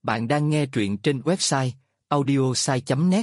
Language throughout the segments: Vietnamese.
Bạn đang nghe truyện trên website audiosai.net.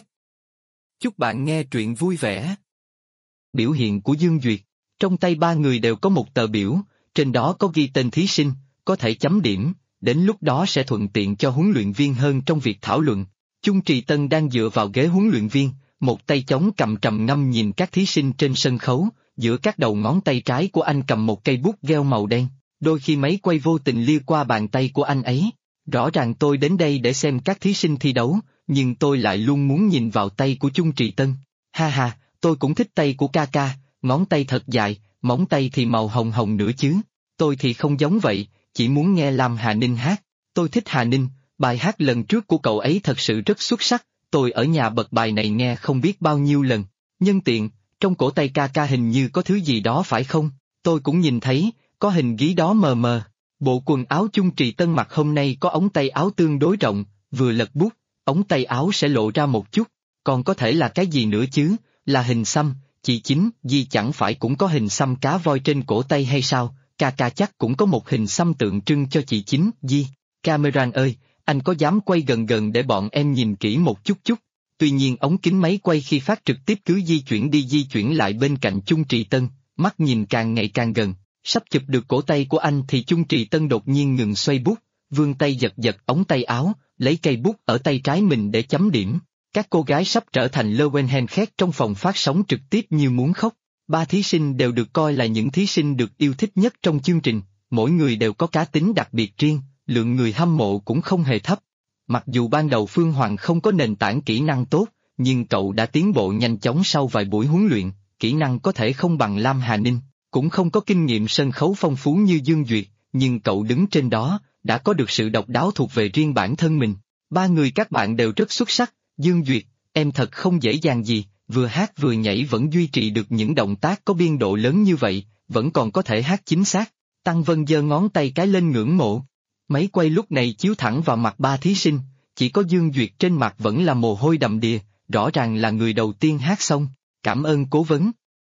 Chúc bạn nghe truyện vui vẻ. Biểu hiện của Dương Duyệt. Trong tay ba người đều có một tờ biểu, trên đó có ghi tên thí sinh, có thể chấm điểm, đến lúc đó sẽ thuận tiện cho huấn luyện viên hơn trong việc thảo luận. Chung Trì Tân đang dựa vào ghế huấn luyện viên, một tay chống cầm trầm ngâm nhìn các thí sinh trên sân khấu, giữa các đầu ngón tay trái của anh cầm một cây bút gel màu đen, đôi khi máy quay vô tình lia qua bàn tay của anh ấy. Rõ ràng tôi đến đây để xem các thí sinh thi đấu, nhưng tôi lại luôn muốn nhìn vào tay của Chung Trì Tân. Ha ha, tôi cũng thích tay của ca ca, ngón tay thật dài, móng tay thì màu hồng hồng nữa chứ. Tôi thì không giống vậy, chỉ muốn nghe Lam Hà Ninh hát. Tôi thích Hà Ninh, bài hát lần trước của cậu ấy thật sự rất xuất sắc, tôi ở nhà bật bài này nghe không biết bao nhiêu lần. Nhân tiện, trong cổ tay ca ca hình như có thứ gì đó phải không? Tôi cũng nhìn thấy, có hình ghi đó mờ mờ. Bộ quần áo Chung Trì Tân mặc hôm nay có ống tay áo tương đối rộng, vừa lật bút, ống tay áo sẽ lộ ra một chút, còn có thể là cái gì nữa chứ, là hình xăm, chị Chính, Di chẳng phải cũng có hình xăm cá voi trên cổ tay hay sao, ca ca chắc cũng có một hình xăm tượng trưng cho chị Chính, Di. Cameron ơi, anh có dám quay gần gần để bọn em nhìn kỹ một chút chút? Tuy nhiên ống kính máy quay khi phát trực tiếp cứ di chuyển đi di chuyển lại bên cạnh Chung Trì Tân, mắt nhìn càng ngày càng gần. Sắp chụp được cổ tay của anh thì Chung Trì Tân đột nhiên ngừng xoay bút, vươn tay giật giật ống tay áo, lấy cây bút ở tay trái mình để chấm điểm. Các cô gái sắp trở thành Lowenhen khét trong phòng phát sóng trực tiếp như muốn khóc. Ba thí sinh đều được coi là những thí sinh được yêu thích nhất trong chương trình, mỗi người đều có cá tính đặc biệt riêng, lượng người hâm mộ cũng không hề thấp. Mặc dù ban đầu Phương Hoàng không có nền tảng kỹ năng tốt, nhưng cậu đã tiến bộ nhanh chóng sau vài buổi huấn luyện, kỹ năng có thể không bằng Lam Hà Ninh. Cũng không có kinh nghiệm sân khấu phong phú như Dương Duyệt, nhưng cậu đứng trên đó, đã có được sự độc đáo thuộc về riêng bản thân mình. Ba người các bạn đều rất xuất sắc, Dương Duyệt, em thật không dễ dàng gì, vừa hát vừa nhảy vẫn duy trì được những động tác có biên độ lớn như vậy, vẫn còn có thể hát chính xác. Tăng Vân giơ ngón tay cái lên ngưỡng mộ. Máy quay lúc này chiếu thẳng vào mặt ba thí sinh, chỉ có Dương Duyệt trên mặt vẫn là mồ hôi đầm đìa, rõ ràng là người đầu tiên hát xong, cảm ơn cố vấn.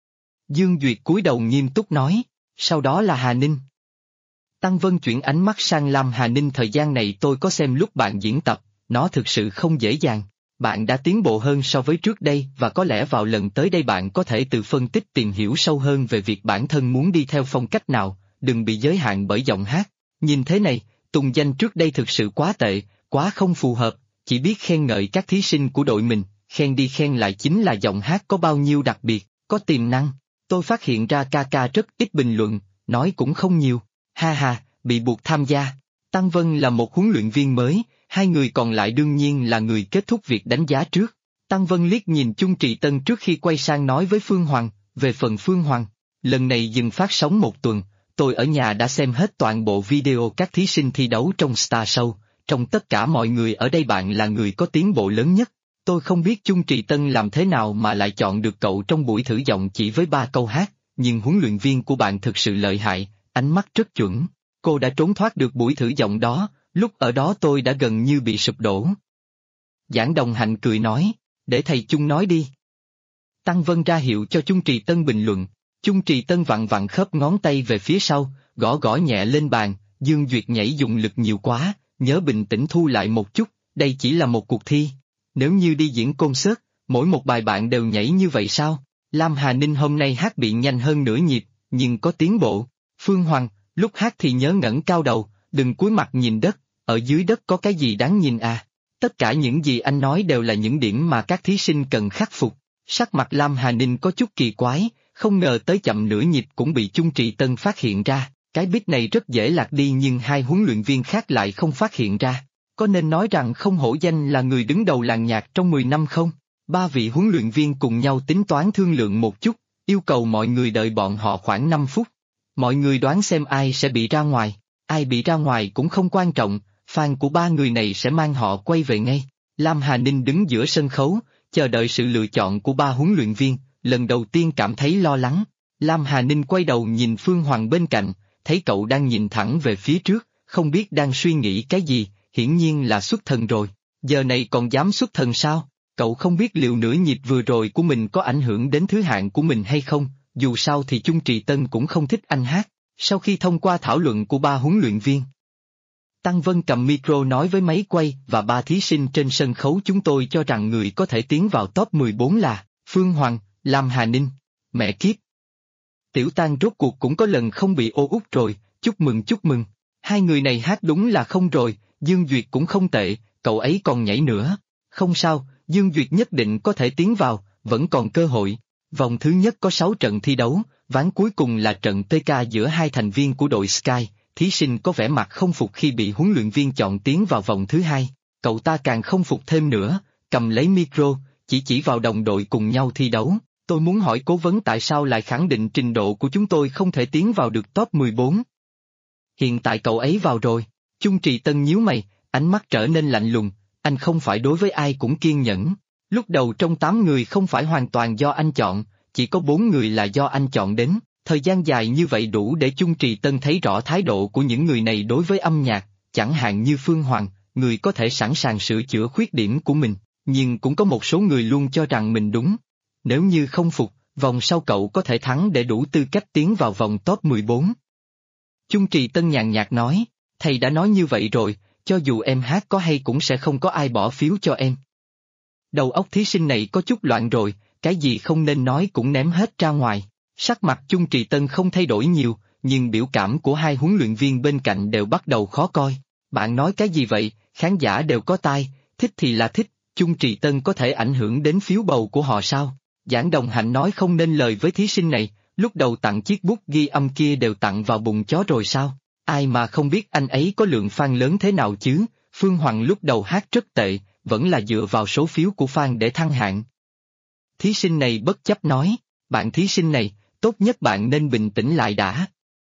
Dương Duyệt cúi đầu nghiêm túc nói, sau đó là Hà Ninh. Tăng Vân chuyển ánh mắt sang Lam Hà Ninh, thời gian này tôi có xem lúc bạn diễn tập, nó thực sự không dễ dàng. Bạn đã tiến bộ hơn so với trước đây và có lẽ vào lần tới đây bạn có thể tự phân tích tìm hiểu sâu hơn về việc bản thân muốn đi theo phong cách nào, đừng bị giới hạn bởi giọng hát. Nhìn thế này, tùng danh trước đây thực sự quá tệ, quá không phù hợp, chỉ biết khen ngợi các thí sinh của đội mình, khen đi khen lại chính là giọng hát có bao nhiêu đặc biệt, có tiềm năng. Tôi phát hiện ra ca ca rất ít bình luận, nói cũng không nhiều, ha ha, bị buộc tham gia. Tăng Vân là một huấn luyện viên mới, hai người còn lại đương nhiên là người kết thúc việc đánh giá trước. Tăng Vân liếc nhìn Chung Trì Tân trước khi quay sang nói với Phương Hoàng, về phần Phương Hoàng, lần này dừng phát sóng một tuần, tôi ở nhà đã xem hết toàn bộ video các thí sinh thi đấu trong Star Show, trong tất cả mọi người ở đây bạn là người có tiến bộ lớn nhất. Tôi không biết Chung Trì Tân làm thế nào mà lại chọn được cậu trong buổi thử giọng chỉ với 3 câu hát, nhưng huấn luyện viên của bạn thực sự lợi hại, ánh mắt rất chuẩn. Cô đã trốn thoát được buổi thử giọng đó, lúc ở đó tôi đã gần như bị sụp đổ. Giảng Đồng Hạnh cười nói, để thầy Chung nói đi. Tăng Vân ra hiệu cho Chung Trì Tân bình luận, Chung Trì Tân vặn vặn khớp ngón tay về phía sau, gõ gõ nhẹ lên bàn, Dương Duyệt nhảy dùng lực nhiều quá, nhớ bình tĩnh thu lại một chút, đây chỉ là một cuộc thi. Nếu như đi diễn concert, mỗi một bài bạn đều nhảy như vậy sao? Lam Hà Ninh hôm nay hát bị nhanh hơn nửa nhịp, nhưng có tiến bộ. Phương Hoàng, lúc hát thì nhớ ngẩng cao đầu, đừng cúi mặt nhìn đất, ở dưới đất có cái gì đáng nhìn à? Tất cả những gì anh nói đều là những điểm mà các thí sinh cần khắc phục. Sắc mặt Lam Hà Ninh có chút kỳ quái, không ngờ tới chậm nửa nhịp cũng bị Chung Trì Tân phát hiện ra. Cái beat này rất dễ lạc đi nhưng hai huấn luyện viên khác lại không phát hiện ra. Có nên nói rằng không hổ danh là người đứng đầu làng nhạc trong 10 năm không? Ba vị huấn luyện viên cùng nhau tính toán thương lượng một chút, yêu cầu mọi người đợi bọn họ khoảng 5 phút. Mọi người đoán xem ai sẽ bị ra ngoài, ai bị ra ngoài cũng không quan trọng, fan của ba người này sẽ mang họ quay về ngay. Lam Hà Ninh đứng giữa sân khấu, chờ đợi sự lựa chọn của ba huấn luyện viên, lần đầu tiên cảm thấy lo lắng. Lam Hà Ninh quay đầu nhìn Phương Hoàng bên cạnh, thấy cậu đang nhìn thẳng về phía trước, không biết đang suy nghĩ cái gì. Hiển nhiên là xuất thần rồi, giờ này còn dám xuất thần sao? Cậu không biết liệu nửa nhịp vừa rồi của mình có ảnh hưởng đến thứ hạng của mình hay không, dù sao thì Chung Trì Tân cũng không thích anh hát. Sau khi thông qua thảo luận của ba huấn luyện viên, Tăng Vân cầm micro nói với máy quay và ba thí sinh trên sân khấu, chúng tôi cho rằng người có thể tiến vào top 14 là Phương Hoàng, Lam Hà Ninh. Mẹ kiếp! Tiểu Tang rốt cuộc cũng có lần không bị ô út rồi, chúc mừng chúc mừng. Hai người này hát đúng là không rồi, Dương Duyệt cũng không tệ, cậu ấy còn nhảy nữa. Không sao, Dương Duyệt nhất định có thể tiến vào, vẫn còn cơ hội. Vòng thứ nhất có 6 trận thi đấu, ván cuối cùng là trận PK giữa hai thành viên của đội Sky. Thí sinh có vẻ mặt không phục khi bị huấn luyện viên chọn tiến vào vòng thứ hai. Cậu ta càng không phục thêm nữa, cầm lấy micro, chỉ vào đồng đội cùng nhau thi đấu. Tôi muốn hỏi cố vấn tại sao lại khẳng định trình độ của chúng tôi không thể tiến vào được top 14. Hiện tại cậu ấy vào rồi. Chung Trì Tân nhíu mày, ánh mắt trở nên lạnh lùng, anh không phải đối với ai cũng kiên nhẫn. Lúc đầu trong 8 người không phải hoàn toàn do anh chọn, chỉ có 4 người là do anh chọn đến. Thời gian dài như vậy đủ để Chung Trì Tân thấy rõ thái độ của những người này đối với âm nhạc, chẳng hạn như Phương Hoàng, người có thể sẵn sàng sửa chữa khuyết điểm của mình, nhưng cũng có một số người luôn cho rằng mình đúng. Nếu như không phục, vòng sau cậu có thể thắng để đủ tư cách tiến vào vòng top 14. Chung Trì Tân nhàn nhạt nói, thầy đã nói như vậy rồi, cho dù em hát có hay cũng sẽ không có ai bỏ phiếu cho em. Đầu óc thí sinh này có chút loạn rồi, cái gì không nên nói cũng ném hết ra ngoài. Sắc mặt Chung Trì Tân không thay đổi nhiều, nhưng biểu cảm của hai huấn luyện viên bên cạnh đều bắt đầu khó coi. Bạn nói cái gì vậy, khán giả đều có tai, thích thì là thích, Chung Trì Tân có thể ảnh hưởng đến phiếu bầu của họ sao? Giảng Đồng Hạnh nói không nên lời với thí sinh này, lúc đầu tặng chiếc bút ghi âm kia đều tặng vào bụng chó rồi sao? Ai mà không biết anh ấy có lượng fan lớn thế nào chứ? Phương Hoàng lúc đầu hát rất tệ, vẫn là dựa vào số phiếu của fan để thăng hạng. Thí sinh này bất chấp nói, bạn thí sinh này, tốt nhất bạn nên bình tĩnh lại đã.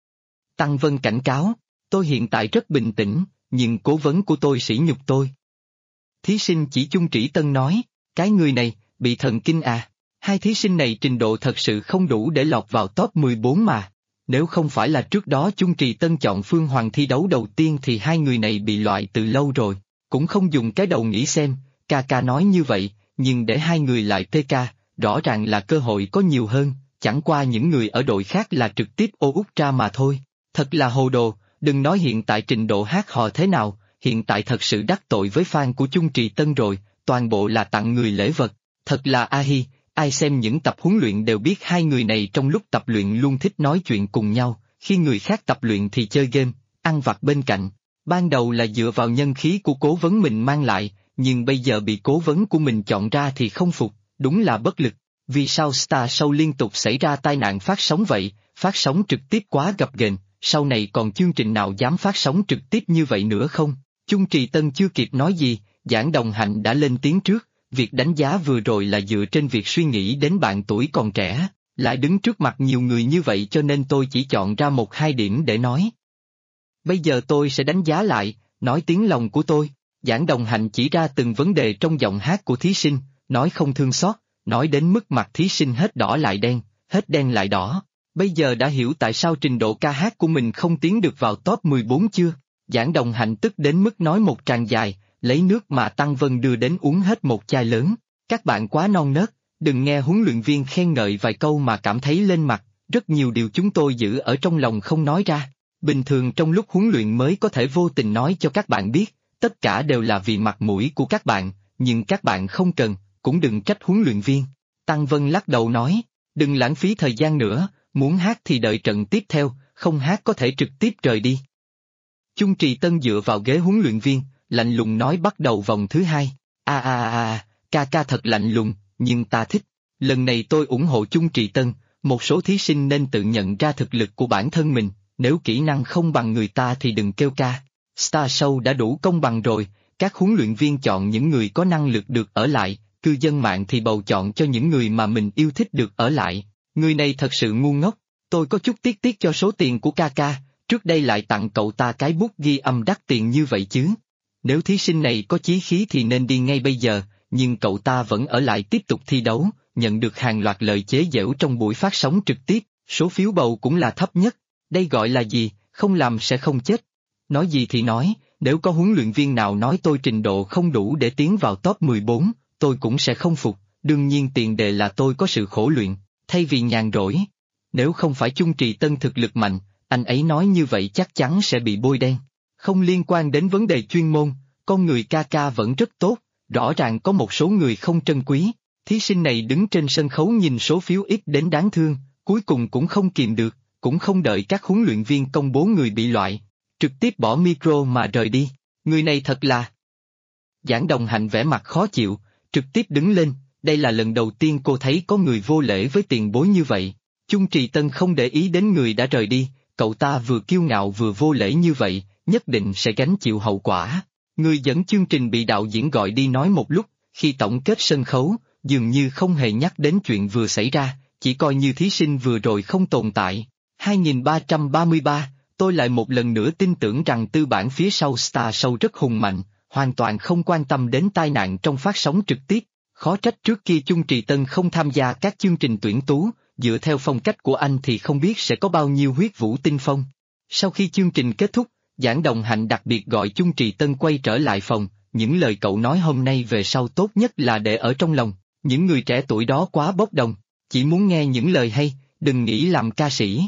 Tăng Vân cảnh cáo, tôi hiện tại rất bình tĩnh, nhưng cố vấn của tôi sỉ nhục tôi. Thí sinh chỉ Chung Trì Tân nói, cái người này, bị thần kinh à, hai thí sinh này trình độ thật sự không đủ để lọt vào top 14 mà. Nếu không phải là trước đó Chung Trì Tân chọn Phương Hoàng thi đấu đầu tiên thì hai người này bị loại từ lâu rồi, cũng không dùng cái đầu nghĩ xem, ca nói như vậy, nhưng để hai người lại PK, rõ ràng là cơ hội có nhiều hơn, chẳng qua những người ở đội khác là trực tiếp ô út ra mà thôi. Thật là hồ đồ, đừng nói hiện tại trình độ hát hò thế nào, hiện tại thật sự đắc tội với fan của Chung Trì Tân rồi, toàn bộ là tặng người lễ vật, thật là a hi. Ai xem những tập huấn luyện đều biết hai người này trong lúc tập luyện luôn thích nói chuyện cùng nhau, khi người khác tập luyện thì chơi game, ăn vặt bên cạnh. Ban đầu là dựa vào nhân khí của cố vấn mình mang lại, nhưng bây giờ bị cố vấn của mình chọn ra thì không phục, đúng là bất lực. Vì sao Star Show liên tục xảy ra tai nạn phát sóng vậy, phát sóng trực tiếp quá gập ghềnh, sau này còn chương trình nào dám phát sóng trực tiếp như vậy nữa không? Chung Trì Tân chưa kịp nói gì, Giảng Đồng Hạnh đã lên tiếng trước. Việc đánh giá vừa rồi là dựa trên việc suy nghĩ đến bạn tuổi còn trẻ, lại đứng trước mặt nhiều người như vậy cho nên tôi chỉ chọn ra 1-2 điểm để nói. Bây giờ tôi sẽ đánh giá lại, nói tiếng lòng của tôi. Giảng Đồng Hạnh chỉ ra từng vấn đề trong giọng hát của thí sinh, nói không thương xót, nói đến mức mặt thí sinh hết đỏ lại đen, hết đen lại đỏ. Bây giờ đã hiểu tại sao trình độ ca hát của mình không tiến được vào top 14 chưa? Giảng Đồng Hạnh tức đến mức nói một tràng dài, lấy nước mà Tăng Vân đưa đến uống hết một chai lớn. Các bạn quá non nớt, đừng nghe huấn luyện viên khen ngợi vài câu mà cảm thấy lên mặt, rất nhiều điều chúng tôi giữ ở trong lòng không nói ra. Bình thường trong lúc huấn luyện mới có thể vô tình nói cho các bạn biết, tất cả đều là vì mặt mũi của các bạn, nhưng các bạn không cần, cũng đừng trách huấn luyện viên. Tăng Vân lắc đầu nói, đừng lãng phí thời gian nữa, muốn hát thì đợi trận tiếp theo, không hát có thể trực tiếp rời đi. Chung Trì Tân dựa vào ghế huấn luyện viên, lạnh lùng nói bắt đầu vòng thứ hai. Ca thật lạnh lùng, nhưng ta thích. Lần này tôi ủng hộ Chung Trì Tân, một số thí sinh nên tự nhận ra thực lực của bản thân mình, nếu kỹ năng không bằng người ta thì đừng kêu ca. Star Show đã đủ công bằng rồi, các huấn luyện viên chọn những người có năng lực được ở lại, cư dân mạng thì bầu chọn cho những người mà mình yêu thích được ở lại. Người này thật sự ngu ngốc, tôi có chút tiếc cho số tiền của ca, trước đây lại tặng cậu ta cái bút ghi âm đắt tiền như vậy chứ. Nếu thí sinh này có chí khí thì nên đi ngay bây giờ, nhưng cậu ta vẫn ở lại tiếp tục thi đấu, nhận được hàng loạt lời chế giễu trong buổi phát sóng trực tiếp, số phiếu bầu cũng là thấp nhất. Đây gọi là gì, không làm sẽ không chết. Nói gì thì nói, nếu có huấn luyện viên nào nói tôi trình độ không đủ để tiến vào top 14, tôi cũng sẽ không phục, đương nhiên tiền đề là tôi có sự khổ luyện, thay vì nhàn rỗi. Nếu không phải Chung Trì Tân thực lực mạnh, anh ấy nói như vậy chắc chắn sẽ bị bôi đen. Không liên quan đến vấn đề chuyên môn, con người ca ca vẫn rất tốt, rõ ràng có một số người không trân quý. Thí sinh này đứng trên sân khấu nhìn số phiếu ít đến đáng thương, cuối cùng cũng không kìm được, cũng không đợi các huấn luyện viên công bố người bị loại. Trực tiếp bỏ micro mà rời đi, người này thật là... Giảng Đồng Hạnh vẻ mặt khó chịu, trực tiếp đứng lên, đây là lần đầu tiên cô thấy có người vô lễ với tiền bối như vậy. Chung Trì Tân không để ý đến người đã rời đi, cậu ta vừa kiêu ngạo vừa vô lễ như vậy, nhất định sẽ gánh chịu hậu quả. Người dẫn chương trình bị đạo diễn gọi đi nói một lúc, khi tổng kết sân khấu, dường như không hề nhắc đến chuyện vừa xảy ra, chỉ coi như thí sinh vừa rồi không tồn tại. 2333, tôi lại một lần nữa tin tưởng rằng tư bản phía sau Star Show rất hùng mạnh, hoàn toàn không quan tâm đến tai nạn trong phát sóng trực tiếp. Khó trách trước kia Chung Trì Tân không tham gia các chương trình tuyển tú, dựa theo phong cách của anh thì không biết sẽ có bao nhiêu huyết vũ tinh phong. Sau khi chương trình kết thúc, Giảng Đồng Hạnh đặc biệt gọi Chung Trì Tân quay trở lại phòng, những lời cậu nói hôm nay về sau tốt nhất là để ở trong lòng, những người trẻ tuổi đó quá bốc đồng, chỉ muốn nghe những lời hay, đừng nghĩ làm ca sĩ.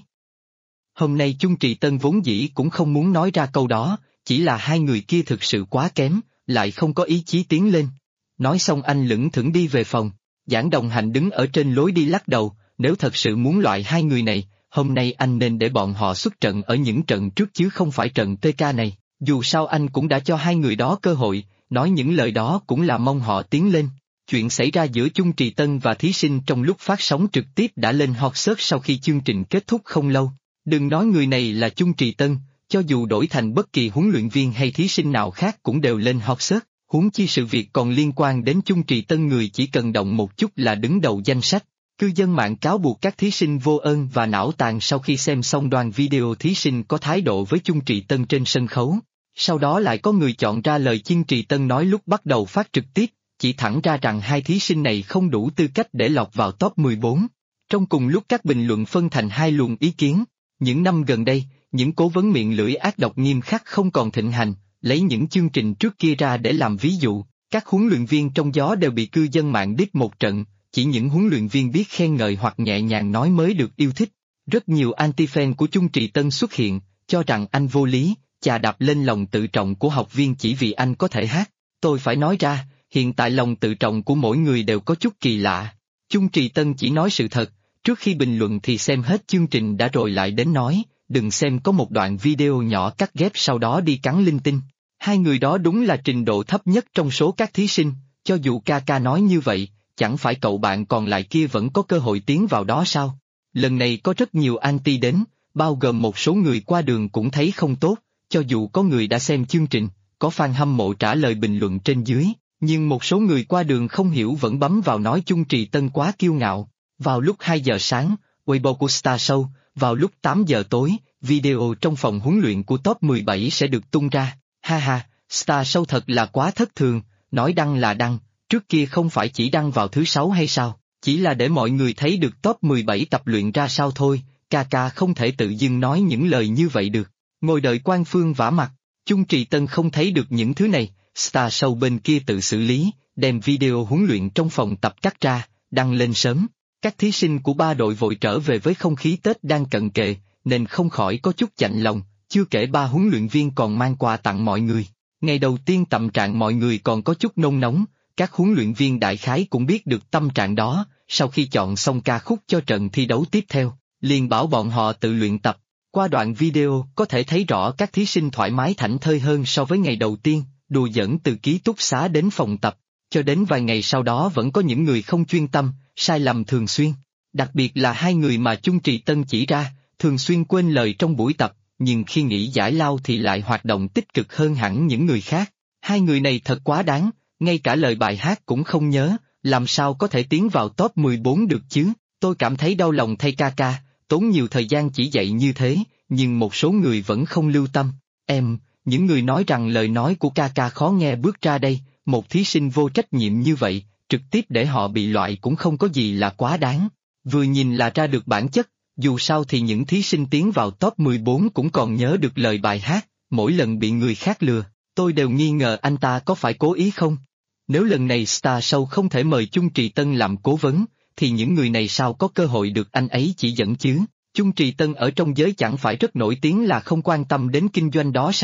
Hôm nay Chung Trì Tân vốn dĩ cũng không muốn nói ra câu đó, chỉ là hai người kia thực sự quá kém, lại không có ý chí tiến lên. Nói xong anh lững thững đi về phòng, Giảng Đồng Hạnh đứng ở trên lối đi lắc đầu, nếu thật sự muốn loại hai người này, hôm nay anh nên để bọn họ xuất trận ở những trận trước chứ không phải trận PK này, dù sao anh cũng đã cho hai người đó cơ hội, nói những lời đó cũng là mong họ tiến lên. Chuyện xảy ra giữa Chung Trì Tân và thí sinh trong lúc phát sóng trực tiếp đã lên hot search sau khi chương trình kết thúc không lâu. Đừng nói người này là Chung Trì Tân, cho dù đổi thành bất kỳ huấn luyện viên hay thí sinh nào khác cũng đều lên hot search, huống chi sự việc còn liên quan đến Chung Trì Tân, người chỉ cần động một chút là đứng đầu danh sách. Cư dân mạng cáo buộc các thí sinh vô ơn và não tàn sau khi xem xong đoạn video thí sinh có thái độ với Chung Trì Tân trên sân khấu. Sau đó lại có người chọn ra lời Chung Trì Tân nói lúc bắt đầu phát trực tiếp, chỉ thẳng ra rằng hai thí sinh này không đủ tư cách để lọt vào top 14. Trong cùng lúc các bình luận phân thành hai luồng ý kiến, những năm gần đây, những cố vấn miệng lưỡi ác độc nghiêm khắc không còn thịnh hành, lấy những chương trình trước kia ra để làm ví dụ, các huấn luyện viên trong gió đều bị cư dân mạng đít một trận, chỉ những huấn luyện viên biết khen ngợi hoặc nhẹ nhàng nói mới được yêu thích. Rất nhiều anti-fan của Chung Trì Tân xuất hiện, cho rằng anh vô lý, chà đạp lên lòng tự trọng của học viên chỉ vì anh có thể hát. Tôi phải nói ra, hiện tại lòng tự trọng của mỗi người đều có chút kỳ lạ. Chung Trì Tân chỉ nói sự thật, trước khi bình luận thì xem hết chương trình đã rồi lại đến nói, đừng xem có một đoạn video nhỏ cắt ghép sau đó đi cắn linh tinh. Hai người đó đúng là trình độ thấp nhất trong số các thí sinh, cho dù ca ca nói như vậy, chẳng phải cậu bạn còn lại kia vẫn có cơ hội tiến vào đó sao? Lần này có rất nhiều anti đến, bao gồm một số người qua đường cũng thấy không tốt, cho dù có người đã xem chương trình, có fan hâm mộ trả lời bình luận trên dưới, nhưng một số người qua đường không hiểu vẫn bấm vào nói Chung Trì Tân quá kiêu ngạo. Vào lúc 2 giờ sáng, Weibo của Star Show, vào lúc 8 giờ tối, video trong phòng huấn luyện của top 17 sẽ được tung ra. Ha ha, Star Show thật là quá thất thường, nói đăng là đăng, trước kia không phải chỉ đăng vào thứ 6 hay sao, chỉ là để mọi người thấy được top 17 tập luyện ra sao thôi, ca ca không thể tự dưng nói những lời như vậy được. Ngồi đợi quan phương vả mặt, Chung Trì Tân không thấy được những thứ này, Star Show bên kia tự xử lý, đem video huấn luyện trong phòng tập cắt ra, đăng lên sớm. Các thí sinh của ba đội vội trở về với không khí Tết đang cận kề, nên không khỏi có chút chạnh lòng, chưa kể ba huấn luyện viên còn mang quà tặng mọi người. Ngày đầu tiên tâm trạng mọi người còn có chút nôn nóng, các huấn luyện viên đại khái cũng biết được tâm trạng đó, sau khi chọn xong ca khúc cho trận thi đấu tiếp theo, liền bảo bọn họ tự luyện tập. Qua đoạn video có thể thấy rõ các thí sinh thoải mái thảnh thơi hơn so với ngày đầu tiên, đùa giỡn từ ký túc xá đến phòng tập, cho đến vài ngày sau đó vẫn có những người không chuyên tâm, sai lầm thường xuyên. Đặc biệt là hai người mà Chung Trì Tân chỉ ra, thường xuyên quên lời trong buổi tập, nhưng khi nghỉ giải lao thì lại hoạt động tích cực hơn hẳn những người khác. Hai người này thật quá đáng, ngay cả lời bài hát cũng không nhớ, làm sao có thể tiến vào top 14 được chứ, tôi cảm thấy đau lòng thay ca ca, tốn nhiều thời gian chỉ dạy như thế, nhưng một số người vẫn không lưu tâm. Những người nói rằng lời nói của ca ca khó nghe bước ra đây, một thí sinh vô trách nhiệm như vậy, trực tiếp để họ bị loại cũng không có gì là quá đáng. Vừa nhìn là ra được bản chất, dù sao thì những thí sinh tiến vào top 14 cũng còn nhớ được lời bài hát, mỗi lần bị người khác lừa, tôi đều nghi ngờ anh ta có phải cố ý không. Nếu lần này Star Show không thể mời Chung Trì Tân làm cố vấn, thì những người này sao có cơ hội được anh ấy chỉ dẫn chứ? Chung Trì Tân ở trong giới chẳng phải rất nổi tiếng là không quan tâm đến kinh doanh đó sao?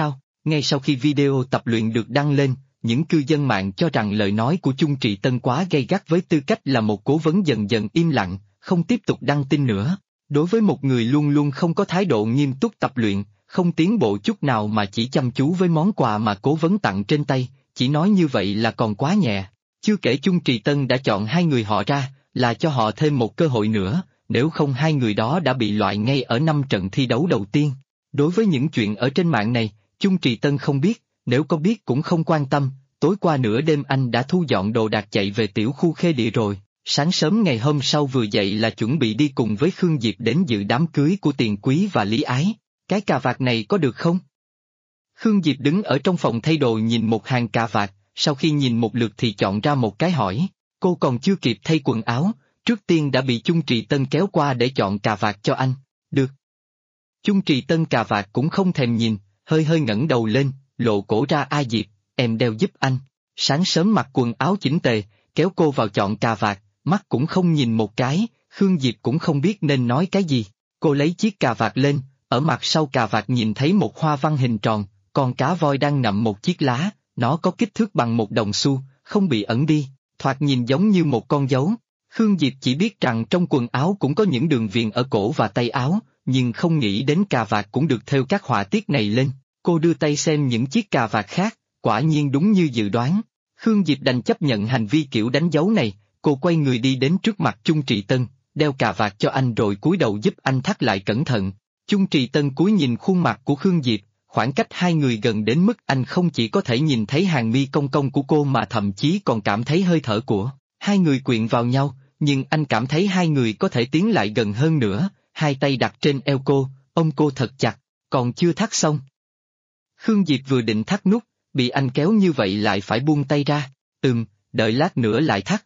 Ngay sau khi video tập luyện được đăng lên, những cư dân mạng cho rằng lời nói của Chung Trì Tân quá gay gắt với tư cách là một cố vấn dần dần im lặng, không tiếp tục đăng tin nữa. Đối với một người luôn luôn không có thái độ nghiêm túc tập luyện, không tiến bộ chút nào mà chỉ chăm chú với món quà mà cố vấn tặng trên tay, chỉ nói như vậy là còn quá nhẹ. Chưa kể Chung Trì Tân đã chọn hai người họ ra, là cho họ thêm một cơ hội nữa, nếu không hai người đó đã bị loại ngay ở 5 trận thi đấu đầu tiên. Đối với những chuyện ở trên mạng này, Chung Trì Tân không biết, nếu có biết cũng không quan tâm, tối qua nửa đêm anh đã thu dọn đồ đạc chạy về tiểu khu Khê Địa rồi, sáng sớm ngày hôm sau vừa dậy là chuẩn bị đi cùng với Khương Diệp đến dự đám cưới của Tiền Quý và Lý Ái. Cái cà vạt này có được không? Khương Diệp đứng ở trong phòng thay đồ nhìn một hàng cà vạt, sau khi nhìn một lượt thì chọn ra một cái hỏi, cô còn chưa kịp thay quần áo, trước tiên đã bị Chung Trì Tân kéo qua để chọn cà vạt cho anh. Được. Chung Trì Tân cà vạt cũng không thèm nhìn, hơi hơi ngẩng đầu lên, lộ cổ ra. A Diệp, em đeo giúp anh. Sáng sớm mặc quần áo chỉnh tề, kéo cô vào chọn cà vạt, mắt cũng không nhìn một cái, Khương Diệp cũng không biết nên nói cái gì. Cô lấy chiếc cà vạt lên, ở mặt sau cà vạt nhìn thấy một hoa văn hình tròn, con cá voi đang ngậm một chiếc lá, nó có kích thước bằng một đồng xu, không bị ẩn đi, thoạt nhìn giống như một con dấu. Khương Diệp chỉ biết rằng trong quần áo cũng có những đường viền ở cổ và tay áo, nhưng không nghĩ đến cà vạt cũng được thêu các họa tiết này lên. Cô đưa tay xem những chiếc cà vạt khác, quả nhiên đúng như dự đoán. Khương Diệp đành chấp nhận hành vi kiểu đánh dấu này, cô quay người đi đến trước mặt Chung Trì Tân, đeo cà vạt cho anh rồi cúi đầu giúp anh thắt lại cẩn thận. Chung Trì Tân cúi nhìn khuôn mặt của Khương Diệp, khoảng cách hai người gần đến mức anh không chỉ có thể nhìn thấy hàng mi cong cong của cô mà thậm chí còn cảm thấy hơi thở của hai người quyện vào nhau, nhưng anh cảm thấy hai người có thể tiến lại gần hơn nữa, hai tay đặt trên eo cô, ôm cô thật chặt, còn chưa thắt xong. Khương Diệp vừa định thắt nút, bị anh kéo như vậy lại phải buông tay ra, đợi lát nữa lại thắt.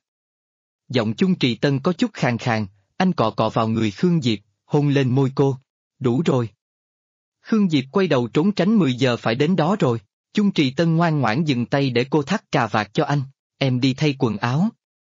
Giọng Chung Trì Tân có chút khàn khàn, anh cọ cọ vào người Khương Diệp, hôn lên môi cô. Đủ rồi. Khương Diệp quay đầu trốn tránh 10 giờ phải đến đó rồi. Chung Trì Tân ngoan ngoãn dừng tay để cô thắt cà vạt cho anh, em đi thay quần áo.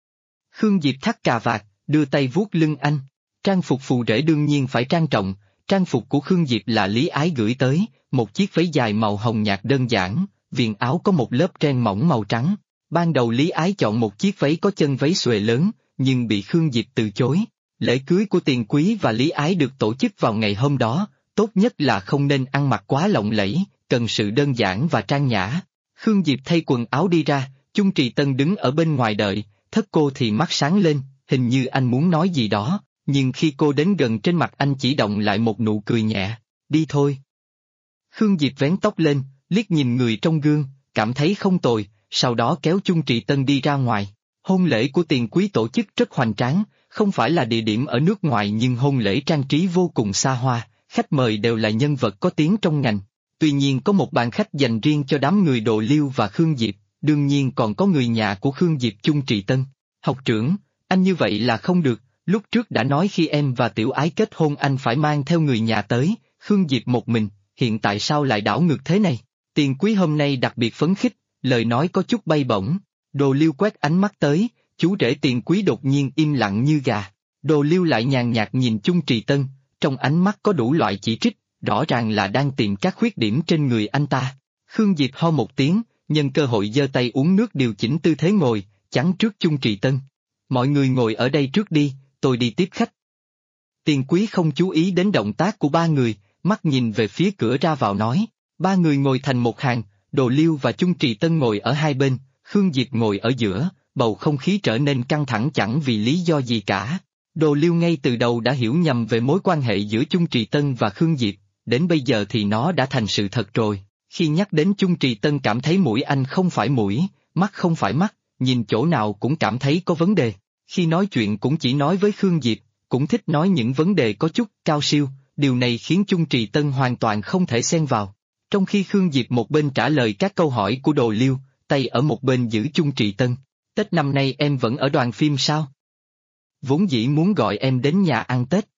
Khương Diệp thắt cà vạt, đưa tay vuốt lưng anh. Trang phục phù rể đương nhiên phải trang trọng, trang phục của Khương Diệp là Lý Ái gửi tới, một chiếc váy dài màu hồng nhạt đơn giản, viền áo có một lớp ren mỏng màu trắng. Ban đầu Lý Ái chọn một chiếc váy có chân váy xuề lớn, nhưng bị Khương Diệp từ chối. Lễ cưới của Tiền Quý và Lý Ái được tổ chức vào ngày hôm đó, tốt nhất là không nên ăn mặc quá lộng lẫy, cần sự đơn giản và trang nhã. Khương Diệp thay quần áo đi ra, Chung Trì Tân đứng ở bên ngoài đợi, thất cô thì mắt sáng lên, hình như anh muốn nói gì đó, nhưng khi cô đến gần trên mặt anh chỉ động lại một nụ cười nhẹ, đi thôi. Khương Diệp vén tóc lên, liếc nhìn người trong gương, cảm thấy không tồi, sau đó kéo Chung Trì Tân đi ra ngoài. Hôn lễ của Tiền Quý tổ chức rất hoành tráng, không phải là địa điểm ở nước ngoài nhưng hôn lễ trang trí vô cùng xa hoa, khách mời đều là nhân vật có tiếng trong ngành. Tuy nhiên có một bàn khách dành riêng cho đám người Đồ Liêu và Khương Diệp, đương nhiên còn có người nhà của Khương Diệp. Chung Trì Tân, học trưởng, anh như vậy là không được, lúc trước đã nói khi em và Tiểu Ái kết hôn anh phải mang theo người nhà tới, Khương Diệp một mình, hiện tại sao lại đảo ngược thế này? Tiền Quý hôm nay đặc biệt phấn khích, lời nói có chút bay bổng. Đồ Liêu quét ánh mắt tới, chú rể Tiền Quý đột nhiên im lặng như gà. Đồ Liêu lại nhàn nhạt nhìn Chung Trì Tân, trong ánh mắt có đủ loại chỉ trích, rõ ràng là đang tìm các khuyết điểm trên người anh ta. Khương Diệp ho một tiếng, nhân cơ hội giơ tay uống nước điều chỉnh tư thế ngồi, chắn trước Chung Trì Tân. Mọi người ngồi ở đây trước đi, tôi đi tiếp khách. Tiền Quý không chú ý đến động tác của ba người, mắt nhìn về phía cửa ra vào nói. Ba người ngồi thành một hàng, Đồ Liêu và Chung Trì Tân ngồi ở hai bên, Khương Diệp ngồi ở giữa, bầu không khí trở nên căng thẳng chẳng vì lý do gì cả. Đồ Liêu ngay từ đầu đã hiểu nhầm về mối quan hệ giữa Chung Trì Tân và Khương Diệp, đến bây giờ thì nó đã thành sự thật rồi. Khi nhắc đến Chung Trì Tân cảm thấy mũi anh không phải mũi, mắt không phải mắt, nhìn chỗ nào cũng cảm thấy có vấn đề. Khi nói chuyện cũng chỉ nói với Khương Diệp, cũng thích nói những vấn đề có chút cao siêu, điều này khiến Chung Trì Tân hoàn toàn không thể xen vào. Trong khi Khương Diệp một bên trả lời các câu hỏi của Đồ Liêu, tay ở một bên giữ Chung Trì Tân. Tết năm nay em vẫn ở đoàn phim sao? Vốn dĩ muốn gọi em đến nhà ăn Tết.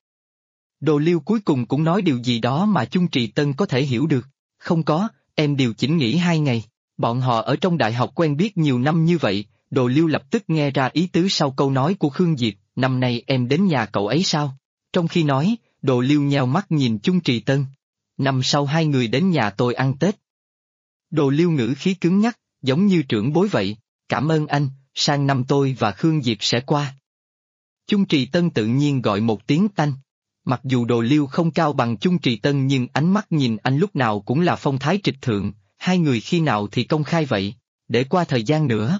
Đồ Liêu cuối cùng cũng nói điều gì đó mà Chung Trì Tân có thể hiểu được. Không có, em điều chỉnh nghỉ 2 ngày. Bọn họ ở trong đại học quen biết nhiều năm như vậy, Đồ Liêu lập tức nghe ra ý tứ sau câu nói của Khương Diệp, năm nay em đến nhà cậu ấy sao? Trong khi nói, Đồ Liêu nheo mắt nhìn Chung Trì Tân. Năm sau hai người đến nhà tôi ăn Tết. Đồ Liêu ngữ khí cứng nhắc, giống như trưởng bối vậy. Cảm ơn anh, sang năm tôi và Khương Diệp sẽ qua. Chung Trì Tân tự nhiên gọi một tiếng tanh. Mặc dù Đồ Liêu không cao bằng Chung Trì Tân nhưng ánh mắt nhìn anh lúc nào cũng là phong thái trịch thượng, hai người khi nào thì công khai vậy, để qua thời gian nữa.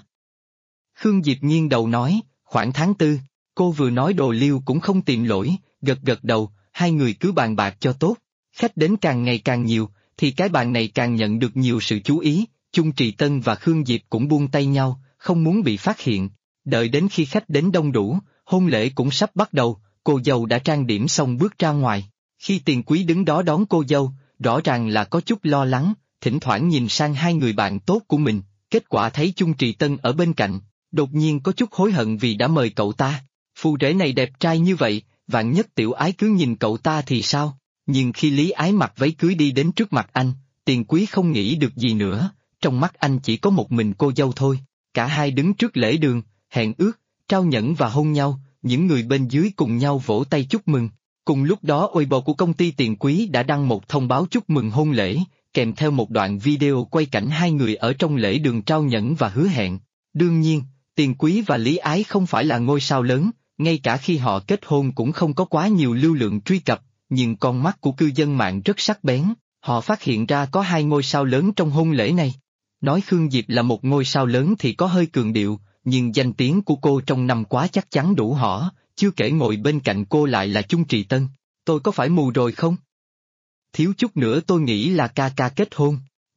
Khương Diệp nghiêng đầu nói, khoảng tháng 4, cô vừa nói Đồ Liêu cũng không tìm lỗi, gật gật đầu, hai người cứ bàn bạc cho tốt. Khách đến càng ngày càng nhiều, thì cái bàn này càng nhận được nhiều sự chú ý, Chung Trì Tân và Khương Diệp cũng buông tay nhau, không muốn bị phát hiện. Đợi đến khi khách đến đông đủ, hôn lễ cũng sắp bắt đầu, cô dâu đã trang điểm xong bước ra ngoài. Khi Tiền Quý đứng đó đón cô dâu, rõ ràng là có chút lo lắng, thỉnh thoảng nhìn sang hai người bạn tốt của mình, kết quả thấy Chung Trì Tân ở bên cạnh, đột nhiên có chút hối hận vì đã mời cậu ta. Phù rể này đẹp trai như vậy, vạn nhất Tiểu Ái cứ nhìn cậu ta thì sao? Nhưng khi Lý Ái mặc váy cưới đi đến trước mặt anh, Tiền Quý không nghĩ được gì nữa, trong mắt anh chỉ có một mình cô dâu thôi. Cả hai đứng trước lễ đường, hẹn ước, trao nhẫn và hôn nhau, những người bên dưới cùng nhau vỗ tay chúc mừng. Cùng lúc đó Weibo của công ty Tiền Quý đã đăng một thông báo chúc mừng hôn lễ, kèm theo một đoạn video quay cảnh hai người ở trong lễ đường trao nhẫn và hứa hẹn. Đương nhiên, Tiền Quý và Lý Ái không phải là ngôi sao lớn, ngay cả khi họ kết hôn cũng không có quá nhiều lưu lượng truy cập, nhưng con mắt của cư dân mạng rất sắc bén, họ phát hiện ra có hai ngôi sao lớn trong hôn lễ này. Nói Khương Diệp là một ngôi sao lớn thì có hơi cường điệu, nhưng danh tiếng của cô trong năm quá chắc chắn đủ hỏ, chưa kể ngồi bên cạnh cô lại là Chung Trì Tân. Tôi có phải mù rồi không? Thiếu chút nữa tôi nghĩ là ca ca kết hôn.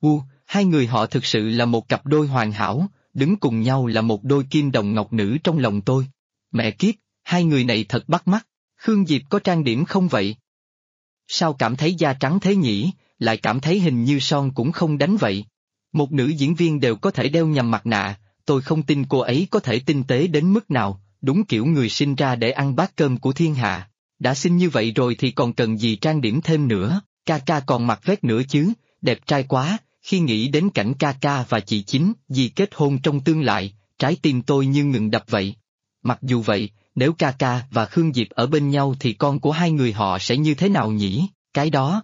Hai người họ thực sự là một cặp đôi hoàn hảo, đứng cùng nhau là một đôi kim đồng ngọc nữ trong lòng tôi. Mẹ kiếp, hai người này thật bắt mắt. Khương Diệp có trang điểm không vậy? Sao cảm thấy da trắng thế nhỉ, lại cảm thấy hình như son cũng không đánh vậy. Một nữ diễn viên đều có thể đeo nhầm mặt nạ, tôi không tin cô ấy có thể tinh tế đến mức nào, đúng kiểu người sinh ra để ăn bát cơm của thiên hạ. Đã xinh như vậy rồi thì còn cần gì trang điểm thêm nữa, ca ca còn mặc vest nữa chứ, đẹp trai quá, khi nghĩ đến cảnh ca ca và chị Chính, dì kết hôn trong tương lai, trái tim tôi như ngừng đập vậy. Mặc dù vậy, nếu ca ca và Khương Diệp ở bên nhau thì con của hai người họ sẽ như thế nào nhỉ, cái đó.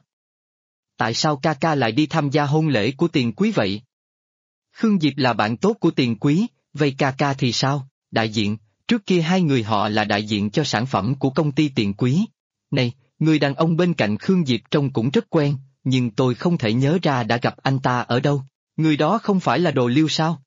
Tại sao ca ca lại đi tham gia hôn lễ của Tiền Quý vậy? Khương Diệp là bạn tốt của Tiền Quý, vậy ca ca thì sao? Đại diện, trước kia hai người họ là đại diện cho sản phẩm của công ty Tiền Quý. Này, người đàn ông bên cạnh Khương Diệp trông cũng rất quen, nhưng tôi không thể nhớ ra đã gặp anh ta ở đâu. Người đó không phải là Đồ Liêu sao?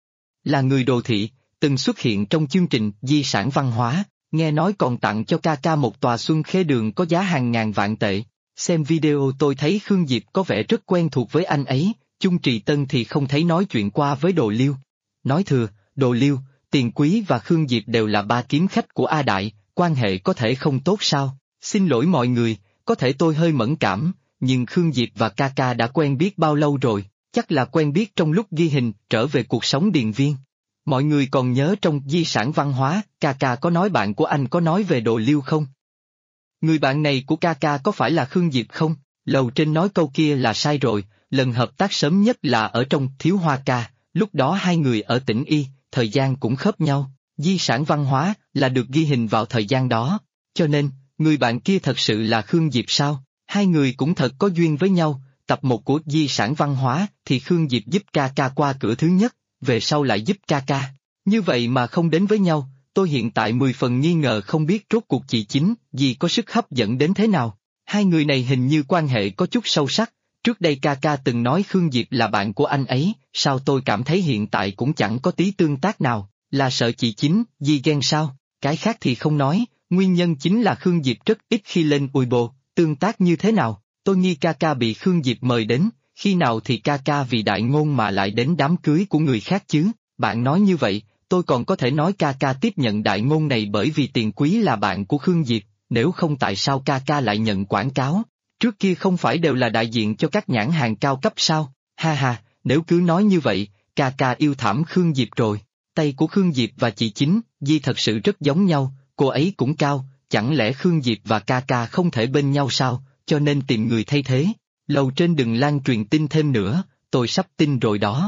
Là người Đồ Thị, từng xuất hiện trong chương trình Di sản văn hóa, nghe nói còn tặng cho ca ca một tòa Xuân Khê Đường có giá hàng ngàn vạn tệ. Xem video tôi thấy Khương Diệp có vẻ rất quen thuộc với anh ấy, Chung Trì Tân thì không thấy nói chuyện qua với Đồ Liêu. Nói thừa, Đồ Liêu, Tiền Quý và Khương Diệp đều là ba kiếm khách của A Đại, quan hệ có thể không tốt sao? Xin lỗi mọi người, có thể tôi hơi mẫn cảm, nhưng Khương Diệp và ca ca đã quen biết bao lâu rồi, chắc là quen biết trong lúc ghi hình trở về cuộc sống điền viên. Mọi người còn nhớ trong di sản văn hóa, ca ca có nói bạn của anh có nói về Đồ Liêu không? Người bạn này của ca ca có phải là Khương Diệp không? Lầu trên nói câu kia là sai rồi, lần hợp tác sớm nhất là ở trong Thiếu Hoa Ca, lúc đó hai người ở tỉnh Y, thời gian cũng khớp nhau, di sản văn hóa là được ghi hình vào thời gian đó, cho nên, người bạn kia thật sự là Khương Diệp sao? Hai người cũng thật có duyên với nhau, tập 1 của di sản văn hóa thì Khương Diệp giúp ca ca qua cửa thứ nhất, về sau lại giúp ca ca. Như vậy mà không đến với nhau, tôi hiện tại 10 phần nghi ngờ không biết rốt cuộc chị Chính, dì có sức hấp dẫn đến thế nào. Hai người này hình như quan hệ có chút sâu sắc, trước đây ca ca từng nói Khương Diệp là bạn của anh ấy, sao tôi cảm thấy hiện tại cũng chẳng có tí tương tác nào, là sợ chị Chính, dì ghen sao, cái khác thì không nói, nguyên nhân chính là Khương Diệp rất ít khi lên Weibo, tương tác như thế nào, tôi nghi ca ca bị Khương Diệp mời đến, khi nào thì ca ca vì đại ngôn mà lại đến đám cưới của người khác chứ, bạn nói như vậy, tôi còn có thể nói ca ca tiếp nhận đại ngôn này bởi vì Tiền Quý là bạn của Khương Diệp, nếu không tại sao ca ca lại nhận quảng cáo, trước kia không phải đều là đại diện cho các nhãn hàng cao cấp sao, ha ha, nếu cứ nói như vậy, ca ca yêu thảm Khương Diệp rồi, tay của Khương Diệp và chị Chính, Di thật sự rất giống nhau, cô ấy cũng cao, chẳng lẽ Khương Diệp và ca ca không thể bên nhau sao, cho nên tìm người thay thế, lầu trên đừng lan truyền tin thêm nữa, tôi sắp tin rồi đó.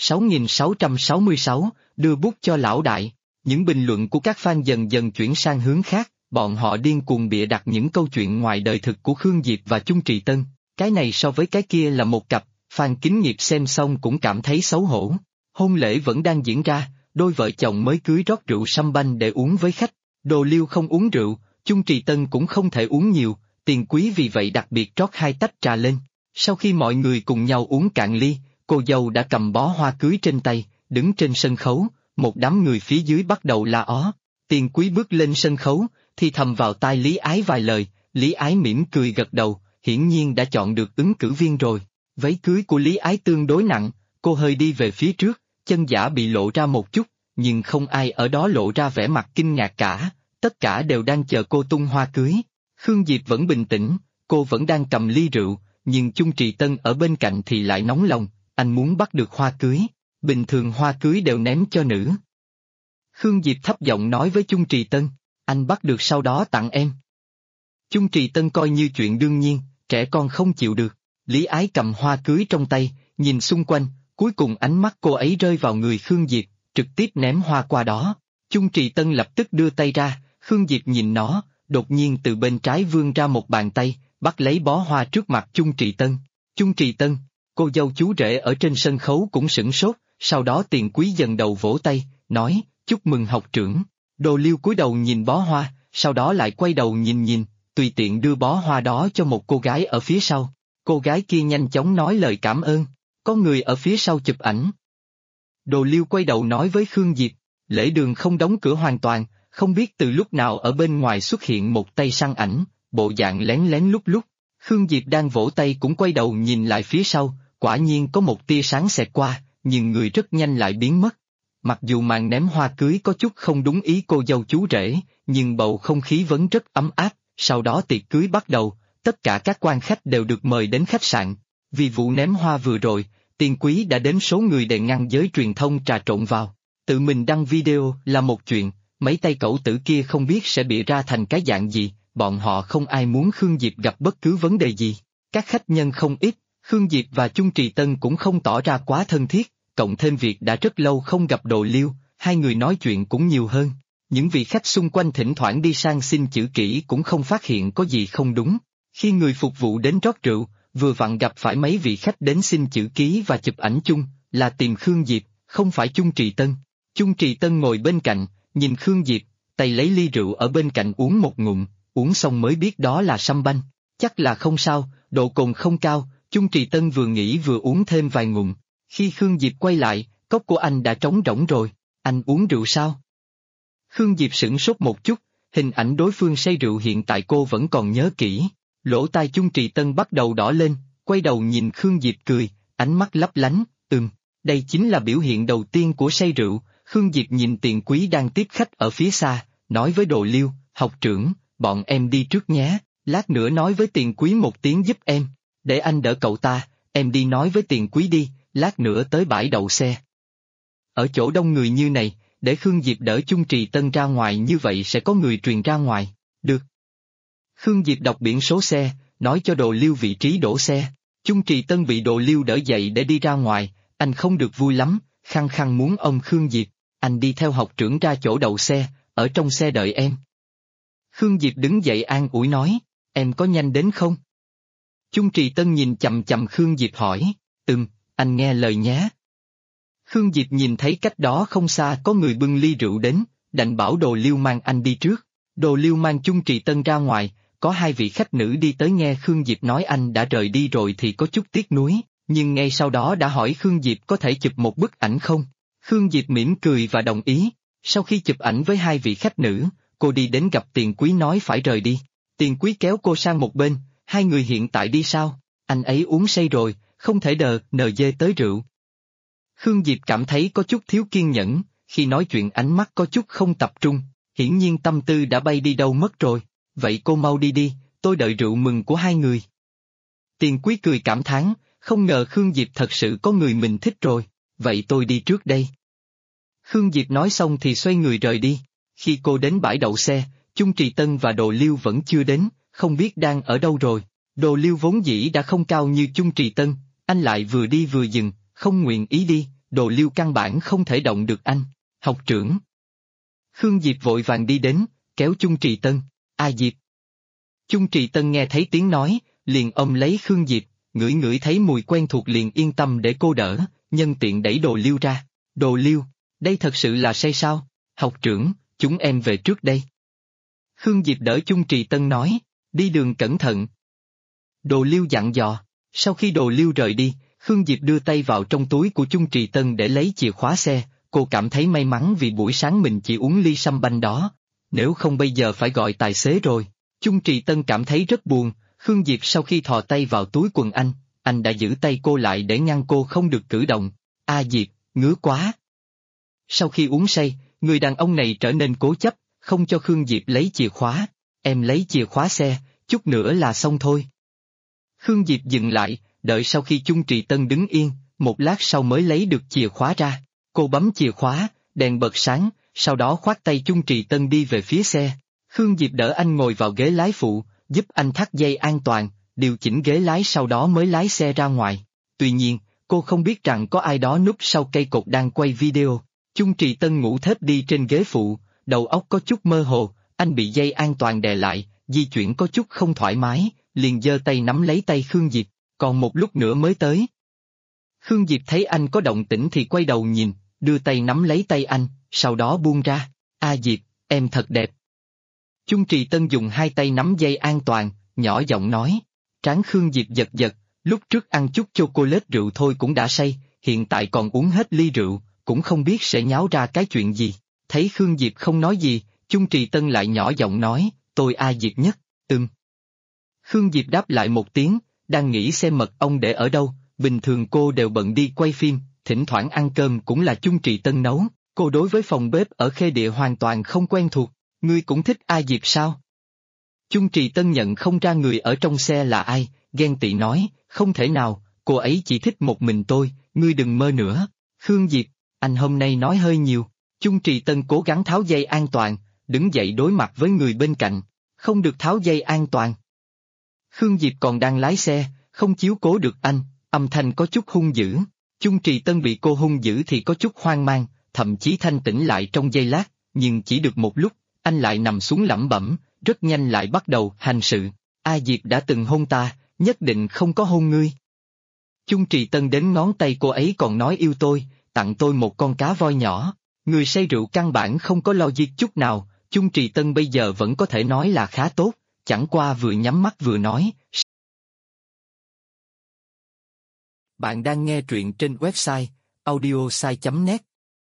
6666, đưa bút cho lão đại, những bình luận của các fan dần dần chuyển sang hướng khác, bọn họ điên cuồng bịa đặt những câu chuyện ngoài đời thực của Khương Diệp và Chung Trì Tân, cái này so với cái kia là một cặp, Phan Kính Nghiệp xem xong cũng cảm thấy xấu hổ. Hôn lễ vẫn đang diễn ra, đôi vợ chồng mới cưới rót rượu sâm banh để uống với khách. Đồ Liêu không uống rượu, Chung Trì Tân cũng không thể uống nhiều, Tiền Quý vì vậy đặc biệt rót 2 tách trà lên. Sau khi mọi người cùng nhau uống cạn ly, cô dâu đã cầm bó hoa cưới trên tay, đứng trên sân khấu, một đám người phía dưới bắt đầu la ó. Tiền Quý bước lên sân khấu, thì thầm vào tai Lý Ái vài lời, Lý Ái mỉm cười gật đầu, hiển nhiên đã chọn được ứng cử viên rồi. Váy cưới của Lý Ái tương đối nặng, cô hơi đi về phía trước, chân giả bị lộ ra một chút, nhưng không ai ở đó lộ ra vẻ mặt kinh ngạc cả, tất cả đều đang chờ cô tung hoa cưới. Khương Diệp vẫn bình tĩnh, cô vẫn đang cầm ly rượu, nhưng Chung Trì Tân ở bên cạnh thì lại nóng lòng, anh muốn bắt được hoa cưới, bình thường hoa cưới đều ném cho nữ. Khương Diệp thấp giọng nói với Chung Trì Tân, anh bắt được sau đó tặng em. Chung Trì Tân coi như chuyện đương nhiên, trẻ con không chịu được. Lý Ái cầm hoa cưới trong tay, nhìn xung quanh, cuối cùng ánh mắt cô ấy rơi vào người Khương Diệp, trực tiếp ném hoa qua đó. Chung Trì Tân lập tức đưa tay ra, Khương Diệp nhìn nó, đột nhiên từ bên trái vươn ra một bàn tay, bắt lấy bó hoa trước mặt Chung Trì Tân. Chung Trì Tân, cô dâu chú rể ở trên sân khấu cũng sửng sốt, sau đó Tiền Quý dần đầu vỗ tay, nói, chúc mừng học trưởng. Đồ Liêu cúi đầu nhìn bó hoa, sau đó lại quay đầu nhìn, tùy tiện đưa bó hoa đó cho một cô gái ở phía sau. Cô gái kia nhanh chóng nói lời cảm ơn, có người ở phía sau chụp ảnh. Đồ Liêu quay đầu nói với Khương Diệp, lễ đường không đóng cửa hoàn toàn, không biết từ lúc nào ở bên ngoài xuất hiện một tay săn ảnh, bộ dạng lén lén lúc lúc. Khương Diệp đang vỗ tay cũng quay đầu nhìn lại phía sau, quả nhiên có một tia sáng xẹt qua, nhưng người rất nhanh lại biến mất. Mặc dù màn ném hoa cưới có chút không đúng ý cô dâu chú rể, nhưng bầu không khí vẫn rất ấm áp, sau đó tiệc cưới bắt đầu, tất cả các quan khách đều được mời đến khách sạn. Vì vụ ném hoa vừa rồi, Tiền Quý đã đếm số người để ngăn giới truyền thông trà trộn vào. Tự mình đăng video là một chuyện, mấy tay cẩu tử kia không biết sẽ bịa ra thành cái dạng gì, bọn họ không ai muốn Khương Diệp gặp bất cứ vấn đề gì. Các khách nhân không ít, Khương Diệp và Chung Trì Tân cũng không tỏ ra quá thân thiết, cộng thêm việc đã rất lâu không gặp Đồ Liêu, hai người nói chuyện cũng nhiều hơn. Những vị khách xung quanh thỉnh thoảng đi sang xin chữ kỹ cũng không phát hiện có gì không đúng. Khi người phục vụ đến rót rượu, vừa vặn gặp phải mấy vị khách đến xin chữ ký và chụp ảnh chung, là tìm Khương Diệp, không phải Chung Trì Tân. Chung Trì Tân ngồi bên cạnh, nhìn Khương Diệp, tay lấy ly rượu ở bên cạnh uống một ngụm, uống xong mới biết đó là sâm banh. Chắc là không sao, độ cồn không cao, Chung Trì Tân vừa nghĩ vừa uống thêm vài ngụm. Khi Khương Diệp quay lại, cốc của anh đã trống rỗng rồi, anh uống rượu sao? Khương Diệp sửng sốt một chút, hình ảnh đối phương say rượu hiện tại cô vẫn còn nhớ kỹ. Lỗ tai Chung Trì Tân bắt đầu đỏ lên, quay đầu nhìn Khương Diệp cười, ánh mắt lấp lánh, đây chính là biểu hiện đầu tiên của say rượu. Khương Diệp nhìn Tiền Quý đang tiếp khách ở phía xa, nói với Đồ Liêu, học trưởng, bọn em đi trước nhé, lát nữa nói với Tiền Quý một tiếng giúp em, để anh đỡ cậu ta, em đi nói với Tiền Quý đi, lát nữa tới bãi đậu xe. Ở chỗ đông người như này, để Khương Diệp đỡ Chung Trì Tân ra ngoài như vậy sẽ có người truyền ra ngoài, được. Khương Diệp đọc biển số xe, nói cho Đồ Liêu vị trí đổ xe. Chung Trì Tân bị Đồ Liêu đỡ dậy để đi ra ngoài, anh không được vui lắm, khăng khăng muốn ôm Khương Diệp, anh đi theo học trưởng ra chỗ đậu xe, ở trong xe đợi em. Khương Diệp đứng dậy an ủi nói, em có nhanh đến không? Chung Trì Tân nhìn chằm chằm Khương Diệp hỏi, anh nghe lời nhé. Khương Diệp nhìn thấy cách đó không xa có người bưng ly rượu đến, đành bảo Đồ Liêu mang anh đi trước. Đồ Liêu mang Chung Trì Tân ra ngoài, có hai vị khách nữ đi tới nghe Khương Diệp nói anh đã rời đi rồi thì có chút tiếc nuối, nhưng ngay sau đó đã hỏi Khương Diệp có thể chụp một bức ảnh không. Khương Diệp mỉm cười và đồng ý. Sau khi chụp ảnh với hai vị khách nữ, cô đi đến gặp Tiền Quý nói phải rời đi. Tiền Quý kéo cô sang một bên, hai người hiện tại đi sao? Anh ấy uống say rồi, không thể NG tới rượu. Khương Diệp cảm thấy có chút thiếu kiên nhẫn, khi nói chuyện ánh mắt có chút không tập trung, hiển nhiên tâm tư đã bay đi đâu mất rồi. Vậy cô mau đi đi, tôi đợi rượu mừng của hai người. Tiền Quý cười cảm thán, không ngờ Khương Diệp thật sự có người mình thích rồi, vậy tôi đi trước đây. Khương Diệp nói xong thì xoay người rời đi. Khi cô đến bãi đậu xe, Chung Trì Tân và Đồ Liêu vẫn chưa đến, không biết đang ở đâu rồi. Đồ Liêu vốn dĩ đã không cao như Chung Trì Tân, anh lại vừa đi vừa dừng, không nguyện ý đi, Đồ Liêu căn bản không thể động được anh. Học trưởng. Khương Diệp vội vàng đi đến, kéo Chung Trì Tân, Diệp. Chung Trì Tân nghe thấy tiếng nói, liền ôm lấy Khương Diệp, ngửi ngửi thấy mùi quen thuộc liền yên tâm để cô đỡ, nhân tiện đẩy Đồ Liêu ra. Đồ Liêu, đây thật sự là say sao? Học trưởng, chúng em về trước đây. Khương Diệp đỡ Chung Trì Tân nói, đi đường cẩn thận. Đồ Liêu dặn dò, sau khi Đồ Liêu rời đi, Khương Diệp đưa tay vào trong túi của Chung Trì Tân để lấy chìa khóa xe, cô cảm thấy may mắn vì buổi sáng mình chỉ uống ly sâm banh đó, nếu không bây giờ phải gọi tài xế rồi. Chung Trì Tân cảm thấy rất buồn, Khương Diệp sau khi thò tay vào túi quần anh đã giữ tay cô lại để ngăn cô không được cử động. Diệp, ngứa quá. Sau khi uống say, người đàn ông này trở nên cố chấp, không cho Khương Diệp lấy chìa khóa. Em lấy chìa khóa xe, chút nữa là xong thôi. Khương Diệp dừng lại, đợi sau khi Chung Trì Tân đứng yên, một lát sau mới lấy được chìa khóa ra. Cô bấm chìa khóa, đèn bật sáng, sau đó khoác tay Chung Trì Tân đi về phía xe. Khương Diệp đỡ anh ngồi vào ghế lái phụ, giúp anh thắt dây an toàn, điều chỉnh ghế lái sau đó mới lái xe ra ngoài. Tuy nhiên, cô không biết rằng có ai đó núp sau cây cột đang quay video. Chung Trì Tân ngủ thớp đi trên ghế phụ, đầu óc có chút mơ hồ, anh bị dây an toàn đè lại, di chuyển có chút không thoải mái, liền giơ tay nắm lấy tay Khương Diệp, còn một lúc nữa mới tới. Khương Diệp thấy anh có động tĩnh thì quay đầu nhìn, đưa tay nắm lấy tay anh, sau đó buông ra. Diệp, em thật đẹp. Chung Trì Tân dùng hai tay nắm dây an toàn, nhỏ giọng nói. Trán Khương Diệp giật giật, lúc trước ăn chút chocolate rượu thôi cũng đã say, hiện tại còn uống hết ly rượu, cũng không biết sẽ nháo ra cái chuyện gì. Thấy Khương Diệp không nói gì, Chung Trì Tân lại nhỏ giọng nói, tôi Diệp nhất, Khương Diệp đáp lại một tiếng, đang nghĩ xem mật ong để ở đâu, bình thường cô đều bận đi quay phim, thỉnh thoảng ăn cơm cũng là Chung Trì Tân nấu, cô đối với phòng bếp ở Khê Địa hoàn toàn không quen thuộc. Ngươi cũng thích Diệp sao? Chung Trì Tân nhận không ra người ở trong xe là ai, ghen tị nói, không thể nào, cô ấy chỉ thích một mình tôi, ngươi đừng mơ nữa. Khương Diệp, anh hôm nay nói hơi nhiều. Chung Trì Tân cố gắng tháo dây an toàn, đứng dậy đối mặt với người bên cạnh, không được tháo dây an toàn. Khương Diệp còn đang lái xe, không chiếu cố được anh, âm thanh có chút hung dữ. Chung Trì Tân bị cô hung dữ thì có chút hoang mang, thậm chí thanh tĩnh lại trong giây lát, nhưng chỉ được một lúc, anh lại nằm xuống lẩm bẩm, rất nhanh lại bắt đầu hành sự. Diệp đã từng hôn ta, nhất định không có hôn ngươi. Chung Trì Tân đến ngón tay cô ấy còn nói yêu tôi, tặng tôi một con cá voi nhỏ. Người say rượu căn bản không có logic chút nào, Chung Trì Tân bây giờ vẫn có thể nói là khá tốt, chẳng qua vừa nhắm mắt vừa nói. Bạn đang nghe truyện trên website audiosai.net.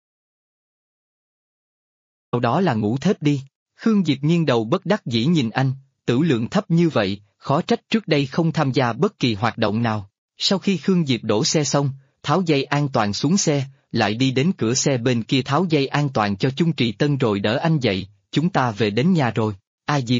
Sau đó là ngủ thớp đi. Khương Diệp nghiêng đầu bất đắc dĩ nhìn anh, tửu lượng thấp như vậy, khó trách trước đây không tham gia bất kỳ hoạt động nào. Sau khi Khương Diệp đổ xe xong, tháo dây an toàn xuống xe, lại đi đến cửa xe bên kia tháo dây an toàn cho Chung Trì Tân rồi đỡ anh dậy, chúng ta về đến nhà rồi. Diệp.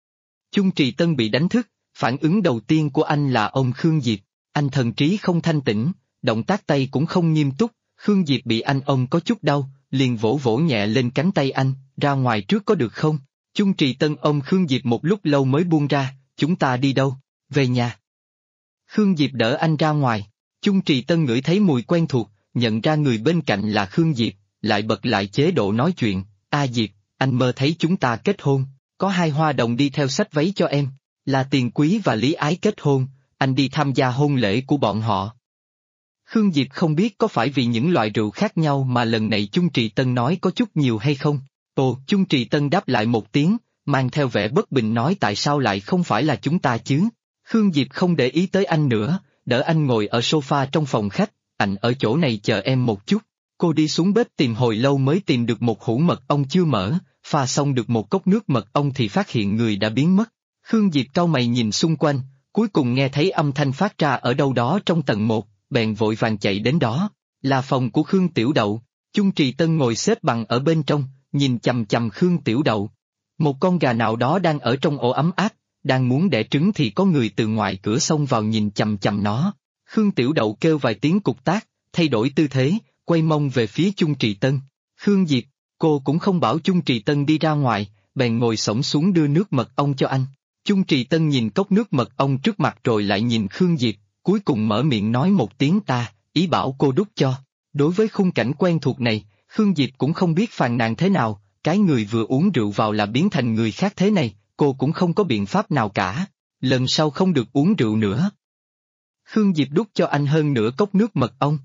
Chung Trì Tân bị đánh thức, phản ứng đầu tiên của anh là ôm Khương Diệp, anh thần trí không thanh tĩnh, động tác tay cũng không nghiêm túc, Khương Diệp bị anh ôm có chút đau, liền vỗ vỗ nhẹ lên cánh tay anh, ra ngoài trước có được không? Chung Trì Tân ôm Khương Diệp một lúc lâu mới buông ra, chúng ta đi đâu? Về nhà. Khương Diệp đỡ anh ra ngoài, Chung Trì Tân ngửi thấy mùi quen thuộc, nhận ra người bên cạnh là Khương Diệp, lại bật lại chế độ nói chuyện. Diệp, anh mơ thấy chúng ta kết hôn, có 2 hoa đồng đi theo xách váy cho em, là Tiền Quý và Lý Ái kết hôn, anh đi tham gia hôn lễ của bọn họ. Khương Diệp không biết có phải vì những loại rượu khác nhau mà lần này Chung Trì Tân nói có chút nhiều hay không. Chung Trì Tân đáp lại một tiếng, mang theo vẻ bất bình nói tại sao lại không phải là chúng ta chứ. Khương Diệp không để ý tới anh nữa, đỡ anh ngồi ở sofa trong phòng khách, anh ở chỗ này chờ em một chút. Cô đi xuống bếp tìm hồi lâu mới tìm được một hũ mật ong chưa mở, pha xong được một cốc nước mật ong thì phát hiện người đã biến mất. Khương Diệp cau mày nhìn xung quanh, cuối cùng nghe thấy âm thanh phát ra ở đâu đó trong tầng 1, bèn vội vàng chạy đến đó, là phòng của Khương Tiểu Đậu. Chung Trì Tân ngồi xếp bằng ở bên trong, nhìn chằm chằm Khương Tiểu Đậu. Một con gà nào đó đang ở trong ổ ấm áp, đang muốn đẻ trứng thì có người từ ngoài cửa xông vào nhìn chằm chằm nó. Khương Tiểu Đậu kêu vài tiếng cục tác, thay đổi tư thế, quay mông về phía Chung Trì Tân. Khương Diệp, cô cũng không bảo Chung Trì Tân đi ra ngoài, bèn ngồi xổm xuống đưa nước mật ong cho anh. Chung Trì Tân nhìn cốc nước mật ong trước mặt rồi lại nhìn Khương Diệp, cuối cùng mở miệng nói một tiếng ta, ý bảo cô đút cho. Đối với khung cảnh quen thuộc này, Khương Diệp cũng không biết phàn nàn thế nào, cái người vừa uống rượu vào là biến thành người khác thế này, cô cũng không có biện pháp nào cả. Lần sau không được uống rượu nữa. Khương Diệp đút cho anh hơn nửa cốc nước mật ong,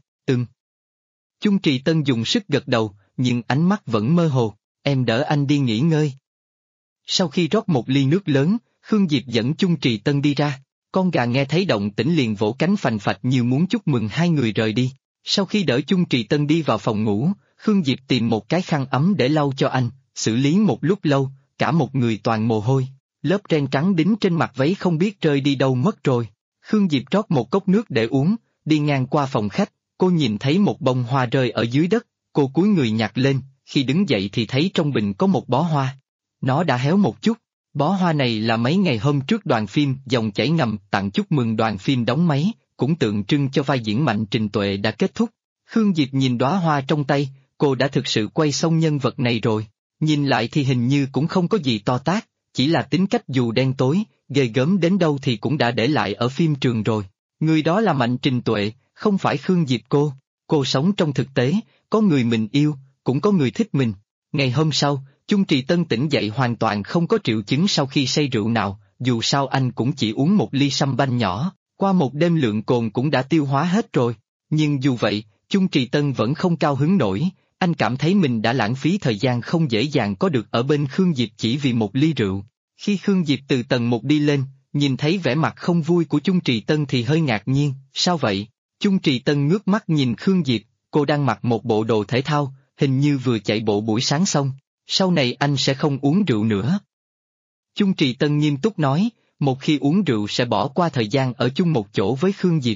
Chung Trì Tân dùng sức gật đầu, nhưng ánh mắt vẫn mơ hồ, em đỡ anh đi nghỉ ngơi. Sau khi rót một ly nước lớn, Khương Diệp dẫn Chung Trì Tân đi ra, con gà nghe thấy động tĩnh liền vỗ cánh phành phạch như muốn chúc mừng hai người rời đi. Sau khi đỡ Chung Trì Tân đi vào phòng ngủ, Khương Diệp tìm một cái khăn ấm để lau cho anh, xử lý một lúc lâu, cả một người toàn mồ hôi, lớp ren trắng đính trên mặt váy không biết rơi đi đâu mất rồi. Khương Diệp rót một cốc nước để uống, đi ngang qua phòng khách, cô nhìn thấy một bông hoa rơi ở dưới đất, cô cúi người nhặt lên, khi đứng dậy thì thấy trong bình có một bó hoa. Nó đã héo một chút, bó hoa này là mấy ngày hôm trước đoàn phim Dòng Chảy Ngầm tặng chúc mừng đoàn phim đóng máy, cũng tượng trưng cho vai diễn Mạnh Trình Tuệ đã kết thúc. Khương Diệp nhìn đóa hoa trong tay, cô đã thực sự quay xong nhân vật này rồi, nhìn lại thì hình như cũng không có gì to tát, chỉ là tính cách dù đen tối, ghê gớm đến đâu thì cũng đã để lại ở phim trường rồi. Người đó là Mạnh Trình Tuệ, không phải Khương Diệp cô sống trong thực tế, có người mình yêu, cũng có người thích mình. Ngày hôm sau, Chung Trì Tân tỉnh dậy hoàn toàn không có triệu chứng sau khi say rượu nào, dù sao anh cũng chỉ uống một ly sâm banh nhỏ, qua một đêm lượng cồn cũng đã tiêu hóa hết rồi. Nhưng dù vậy, Chung Trì Tân vẫn không cao hứng nổi, anh cảm thấy mình đã lãng phí thời gian không dễ dàng có được ở bên Khương Diệp chỉ vì một ly rượu. Khi Khương Diệp từ tầng 1 đi lên, nhìn thấy vẻ mặt không vui của Chung Trì Tân thì hơi ngạc nhiên, sao vậy? Chung Trì Tân ngước mắt nhìn Khương Diệp, cô đang mặc một bộ đồ thể thao, hình như vừa chạy bộ buổi sáng xong, sau này anh sẽ không uống rượu nữa. Chung Trì Tân nghiêm túc nói, một khi uống rượu sẽ bỏ qua thời gian ở chung một chỗ với Khương Diệp,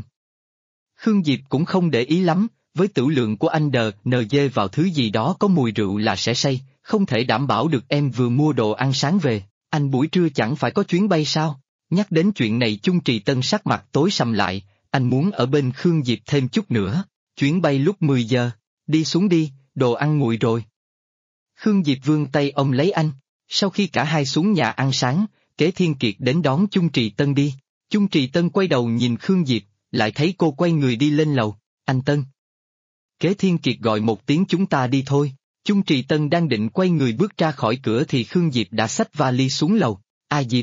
Khương Diệp cũng không để ý lắm, với tửu lượng của anh NG vào thứ gì đó có mùi rượu là sẽ say, không thể đảm bảo được em vừa mua đồ ăn sáng về, anh buổi trưa chẳng phải có chuyến bay sao? Nhắc đến chuyện này Chung Trì Tân sắc mặt tối sầm lại, anh muốn ở bên Khương Diệp thêm chút nữa, chuyến bay lúc 10 giờ, đi xuống đi, đồ ăn nguội rồi. Khương Diệp vươn tay ôm lấy anh, sau khi cả hai xuống nhà ăn sáng, Kế Thiên Kiệt đến đón Chung Trì Tân đi. Chung Trì Tân quay đầu nhìn Khương Diệp, lại thấy cô quay người đi lên lầu, anh Tân. Kế Thiên Kiệt gọi một tiếng chúng ta đi thôi, Chung Trì Tân đang định quay người bước ra khỏi cửa thì Khương Diệp đã xách vali xuống lầu, Diệp.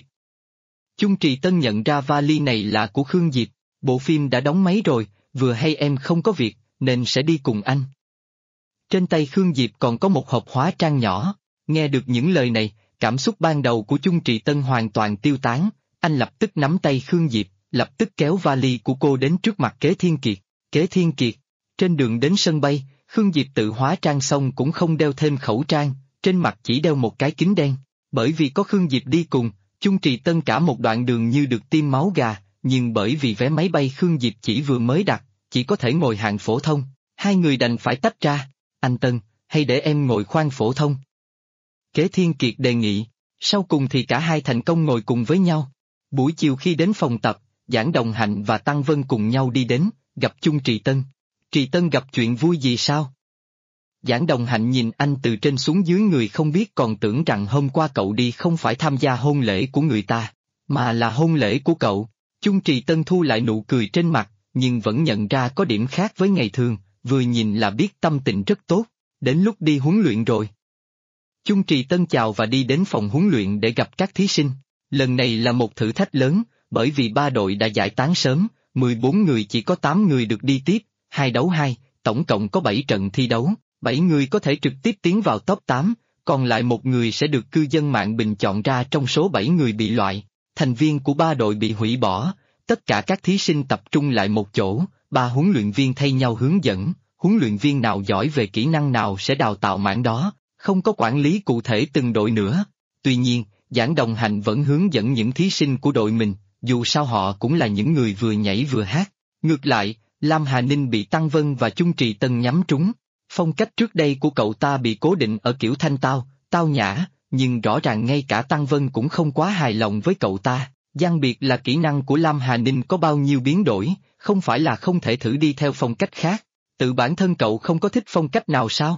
Chung Trì Tân nhận ra vali này là của Khương Diệp, bộ phim đã đóng máy rồi, vừa hay em không có việc, nên sẽ đi cùng anh. Trên tay Khương Diệp còn có một hộp hóa trang nhỏ, nghe được những lời này, cảm xúc ban đầu của Chung Trì Tân hoàn toàn tiêu tán, anh lập tức nắm tay Khương Diệp, lập tức kéo vali của cô đến trước mặt Kế Thiên Kiệt. Kế Thiên Kiệt, trên đường đến sân bay, Khương Diệp tự hóa trang xong cũng không đeo thêm khẩu trang, trên mặt chỉ đeo một cái kính đen, bởi vì có Khương Diệp đi cùng, Chung Trì Tân cả một đoạn đường như được tiêm máu gà, nhưng bởi vì vé máy bay Khương Diệp chỉ vừa mới đặt, chỉ có thể ngồi hạng phổ thông, hai người đành phải tách ra, anh Tân, hay để em ngồi khoang phổ thông? Kế Thiên Kiệt đề nghị, sau cùng thì cả hai thành công ngồi cùng với nhau. Buổi chiều khi đến phòng tập, Giảng Đồng Hạnh và Tăng Vân cùng nhau đi đến, gặp Chung Trì Tân. Trì Tân gặp chuyện vui gì sao? Giảng Đồng Hạnh nhìn anh từ trên xuống dưới người không biết còn tưởng rằng hôm qua cậu đi không phải tham gia hôn lễ của người ta, mà là hôn lễ của cậu. Chung Trì Tân thu lại nụ cười trên mặt, nhưng vẫn nhận ra có điểm khác với ngày thường, vừa nhìn là biết tâm tình rất tốt, đến lúc đi huấn luyện rồi. Chung Trì Tân chào và đi đến phòng huấn luyện để gặp các thí sinh. Lần này là một thử thách lớn, bởi vì ba đội đã giải tán sớm, 14 người chỉ có 8 người được đi tiếp, 2 đấu 2, tổng cộng có 7 trận thi đấu, 7 người có thể trực tiếp tiến vào top 8, còn lại một người sẽ được cư dân mạng bình chọn ra trong số 7 người bị loại. Thành viên của ba đội bị hủy bỏ, tất cả các thí sinh tập trung lại một chỗ, ba huấn luyện viên thay nhau hướng dẫn, huấn luyện viên nào giỏi về kỹ năng nào sẽ đào tạo mảng đó, không có quản lý cụ thể từng đội nữa. Tuy nhiên, Giảng Đồng Hạnh vẫn hướng dẫn những thí sinh của đội mình, dù sao họ cũng là những người vừa nhảy vừa hát. Ngược lại, Lam Hà Ninh bị Tăng Vân và Chung Trì Tân nhắm trúng. Phong cách trước đây của cậu ta bị cố định ở kiểu thanh tao nhã, nhưng rõ ràng ngay cả Tăng Vân cũng không quá hài lòng với cậu ta. Giang biệt là kỹ năng của Lam Hà Ninh có bao nhiêu biến đổi, không phải là không thể thử đi theo phong cách khác. Tự bản thân cậu không có thích phong cách nào sao?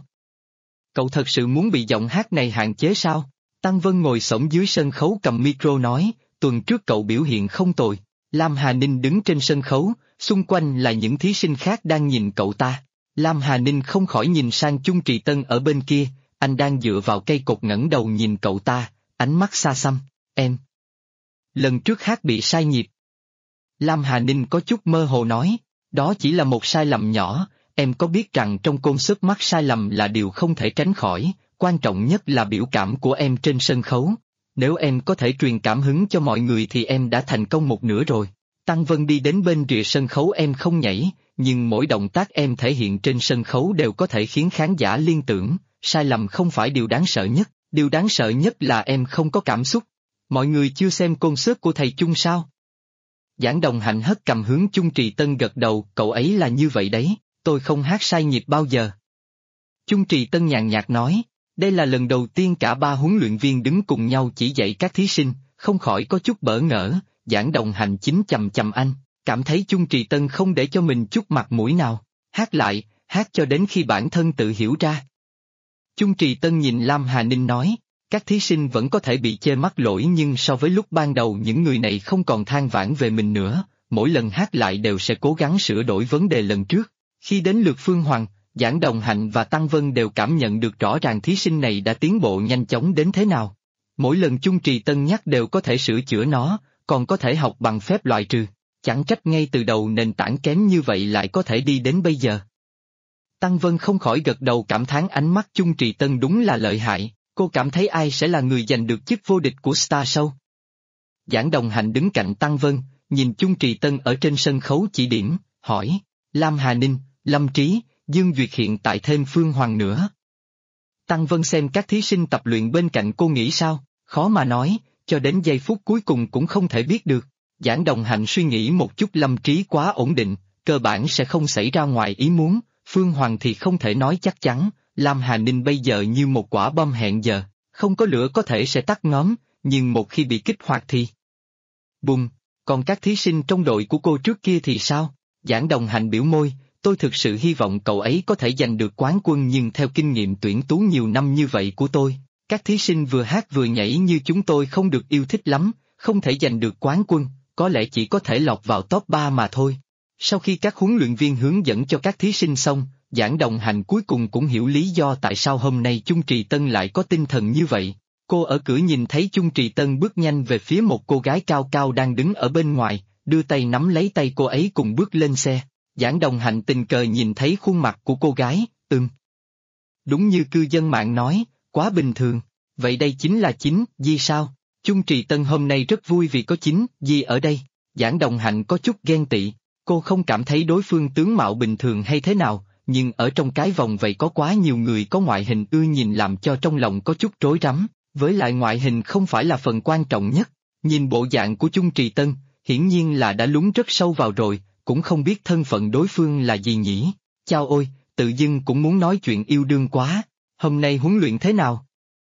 Cậu thật sự muốn bị giọng hát này hạn chế sao? Tăng Vân ngồi xổm dưới sân khấu cầm micro nói, tuần trước cậu biểu hiện không tồi. Lam Hà Ninh đứng trên sân khấu, xung quanh là những thí sinh khác đang nhìn cậu ta. Lam Hà Ninh không khỏi nhìn sang Chung Trì Tân ở bên kia, anh đang dựa vào cây cột ngẩng đầu nhìn cậu ta, ánh mắt xa xăm, em. Lần trước hát bị sai nhịp. Lam Hà Ninh có chút mơ hồ nói, đó chỉ là một sai lầm nhỏ, em có biết rằng trong concert mắc sai lầm là điều không thể tránh khỏi, quan trọng nhất là biểu cảm của em trên sân khấu. Nếu em có thể truyền cảm hứng cho mọi người thì em đã thành công một nửa rồi. Tăng Vân đi đến bên rìa sân khấu em không nhảy, nhưng mỗi động tác em thể hiện trên sân khấu đều có thể khiến khán giả liên tưởng, sai lầm không phải điều đáng sợ nhất, điều đáng sợ nhất là em không có cảm xúc. Mọi người chưa xem concert của thầy Chung sao? Giảng Đồng Hạnh hất cầm hướng Chung Trì Tân gật đầu, cậu ấy là như vậy đấy, tôi không hát sai nhịp bao giờ. Chung Trì Tân nhàn nhạt nói, đây là lần đầu tiên cả ba huấn luyện viên đứng cùng nhau chỉ dạy các thí sinh, không khỏi có chút bỡ ngỡ. Giảng Đồng Hạnh chính chầm chầm anh, cảm thấy Chung Trì Tân không để cho mình chút mặt mũi nào, hát lại, hát cho đến khi bản thân tự hiểu ra. Chung Trì Tân nhìn Lam Hà Ninh nói, các thí sinh vẫn có thể bị chê mắc lỗi nhưng so với lúc ban đầu những người này không còn than vãn về mình nữa, mỗi lần hát lại đều sẽ cố gắng sửa đổi vấn đề lần trước. Khi đến lượt Phương Hoàng, Giảng Đồng Hạnh và Tăng Vân đều cảm nhận được rõ ràng thí sinh này đã tiến bộ nhanh chóng đến thế nào. Mỗi lần Chung Trì Tân nhắc đều có thể sửa chữa nó, còn có thể học bằng phép loại trừ, chẳng trách ngay từ đầu nền tảng kém như vậy lại có thể đi đến bây giờ. Tăng Vân không khỏi gật đầu cảm thán ánh mắt Chung Trì Tân đúng là lợi hại, cô cảm thấy ai sẽ là người giành được chức vô địch của Star Show. Giảng Đồng Hạnh đứng cạnh Tăng Vân, nhìn Chung Trì Tân ở trên sân khấu chỉ điểm, hỏi, Lam Hà Ninh, Lâm Trí, Dương Duyệt hiện tại thêm Phương Hoàng nữa. Tăng Vân xem các thí sinh tập luyện bên cạnh cô nghĩ sao, khó mà nói, cho đến giây phút cuối cùng cũng không thể biết được. Giảng Đồng Hạnh suy nghĩ một chút, Lâm Trí quá ổn định, cơ bản sẽ không xảy ra ngoài ý muốn, Phương Hoàng thì không thể nói chắc chắn, Lam Hà Ninh bây giờ như một quả bom hẹn giờ, không có lửa có thể sẽ tắt ngóm, nhưng một khi bị kích hoạt thì... Bùng, còn các thí sinh trong đội của cô trước kia thì sao? Giảng Đồng Hạnh biểu môi, tôi thực sự hy vọng cậu ấy có thể giành được quán quân nhưng theo kinh nghiệm tuyển tú nhiều năm như vậy của tôi, các thí sinh vừa hát vừa nhảy như chúng tôi không được yêu thích lắm, không thể giành được quán quân, có lẽ chỉ có thể lọt vào top 3 mà thôi. Sau khi các huấn luyện viên hướng dẫn cho các thí sinh xong, Giảng Đồng Hạnh cuối cùng cũng hiểu lý do tại sao hôm nay Chung Trì Tân lại có tinh thần như vậy. Cô ở cửa nhìn thấy Chung Trì Tân bước nhanh về phía một cô gái cao cao đang đứng ở bên ngoài, đưa tay nắm lấy tay cô ấy cùng bước lên xe. Giảng Đồng Hạnh tình cờ nhìn thấy khuôn mặt của cô gái, đúng như cư dân mạng nói, quá bình thường, vậy đây chính là chính Di sao? Chung Trì Tân hôm nay rất vui vì có chính Di ở đây. Giảng Đồng Hạnh có chút ghen tị, cô không cảm thấy đối phương tướng mạo bình thường hay thế nào, nhưng ở trong cái vòng vậy có quá nhiều người có ngoại hình ưa nhìn làm cho trong lòng có chút rối rắm, với lại ngoại hình không phải là phần quan trọng nhất. Nhìn bộ dạng của Chung Trì Tân, hiển nhiên là đã lún rất sâu vào rồi, cũng không biết thân phận đối phương là gì nhỉ. Chao ôi, tự dưng cũng muốn nói chuyện yêu đương quá, hôm nay huấn luyện thế nào?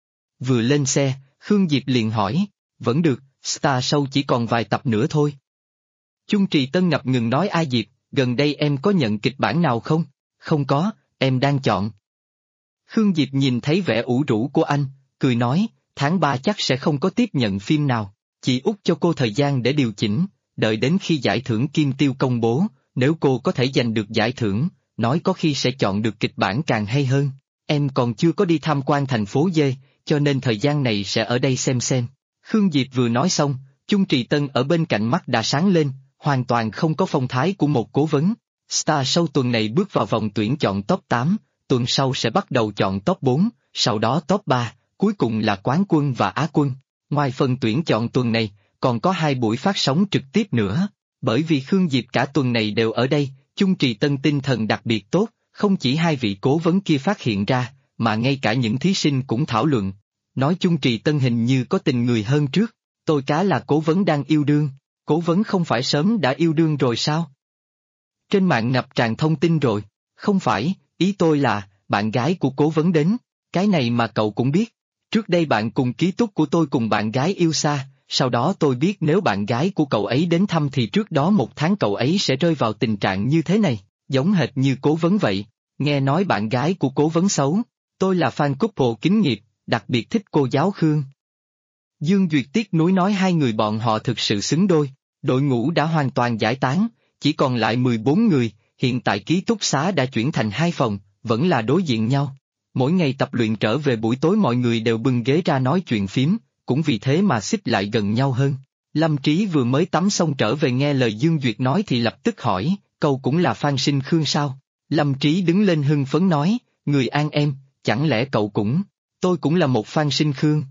Vừa lên xe, Khương Diệp liền hỏi, vẫn được, Star Show chỉ còn vài tập nữa thôi. Chung Trì Tân ngập ngừng nói, A Diệp, gần đây em có nhận kịch bản nào không? Không có, em đang chọn. Khương Diệp nhìn thấy vẻ ủ rũ của anh, cười nói, tháng 3 chắc sẽ không có tiếp nhận phim nào, chị út cho cô thời gian để điều chỉnh, đợi đến khi giải thưởng Kim Tiêu công bố, nếu cô có thể giành được giải thưởng, nói có khi sẽ chọn được kịch bản càng hay hơn. Em còn chưa có đi tham quan thành phố Dê, cho nên thời gian này sẽ ở đây xem. Khương Diệp vừa nói xong, Chung Trì Tân ở bên cạnh mắt đã sáng lên, hoàn toàn không có phong thái của một cố vấn. Star Show tuần này bước vào vòng tuyển chọn top 8, tuần sau sẽ bắt đầu chọn top 4, sau đó top 3, cuối cùng là quán quân và á quân. Ngoài phần tuyển chọn tuần này, còn có 2 buổi phát sóng trực tiếp nữa. Bởi vì Khương Diệp cả tuần này đều ở đây, Chung Trì Tân tinh thần đặc biệt tốt, không chỉ 2 vị cố vấn kia phát hiện ra, mà ngay cả những thí sinh cũng thảo luận. Nói Chung Trì Tân hình như có tình người hơn trước, tôi cá là cố vấn đang yêu đương, cố vấn không phải sớm đã yêu đương rồi sao? Trên mạng ngập tràn thông tin rồi, không phải, ý tôi là, bạn gái của cố vấn đến, cái này mà cậu cũng biết. Trước đây bạn cùng ký túc của tôi cùng bạn gái yêu xa, sau đó tôi biết nếu bạn gái của cậu ấy đến thăm thì trước đó 1 tháng cậu ấy sẽ rơi vào tình trạng như thế này, giống hệt như cố vấn vậy. Nghe nói bạn gái của cố vấn xấu, tôi là fan couple kính nghiệp, đặc biệt thích cô giáo Khương. Dương Duyệt tiếc nuối nói 2 người bọn họ thực sự xứng đôi, đội ngũ đã hoàn toàn giải tán, chỉ còn lại 14 người, hiện tại ký túc xá đã chuyển thành 2 phòng, vẫn là đối diện nhau. Mỗi ngày tập luyện trở về buổi tối mọi người đều bưng ghế ra nói chuyện phím, cũng vì thế mà xích lại gần nhau hơn. Lâm Trí vừa mới tắm xong trở về nghe lời Dương Duyệt nói thì lập tức hỏi, cậu cũng là Phan Sinh Khương sao? Lâm Trí đứng lên hưng phấn nói, người An em, chẳng lẽ cậu cũng, tôi cũng là một Phan Sinh Khương.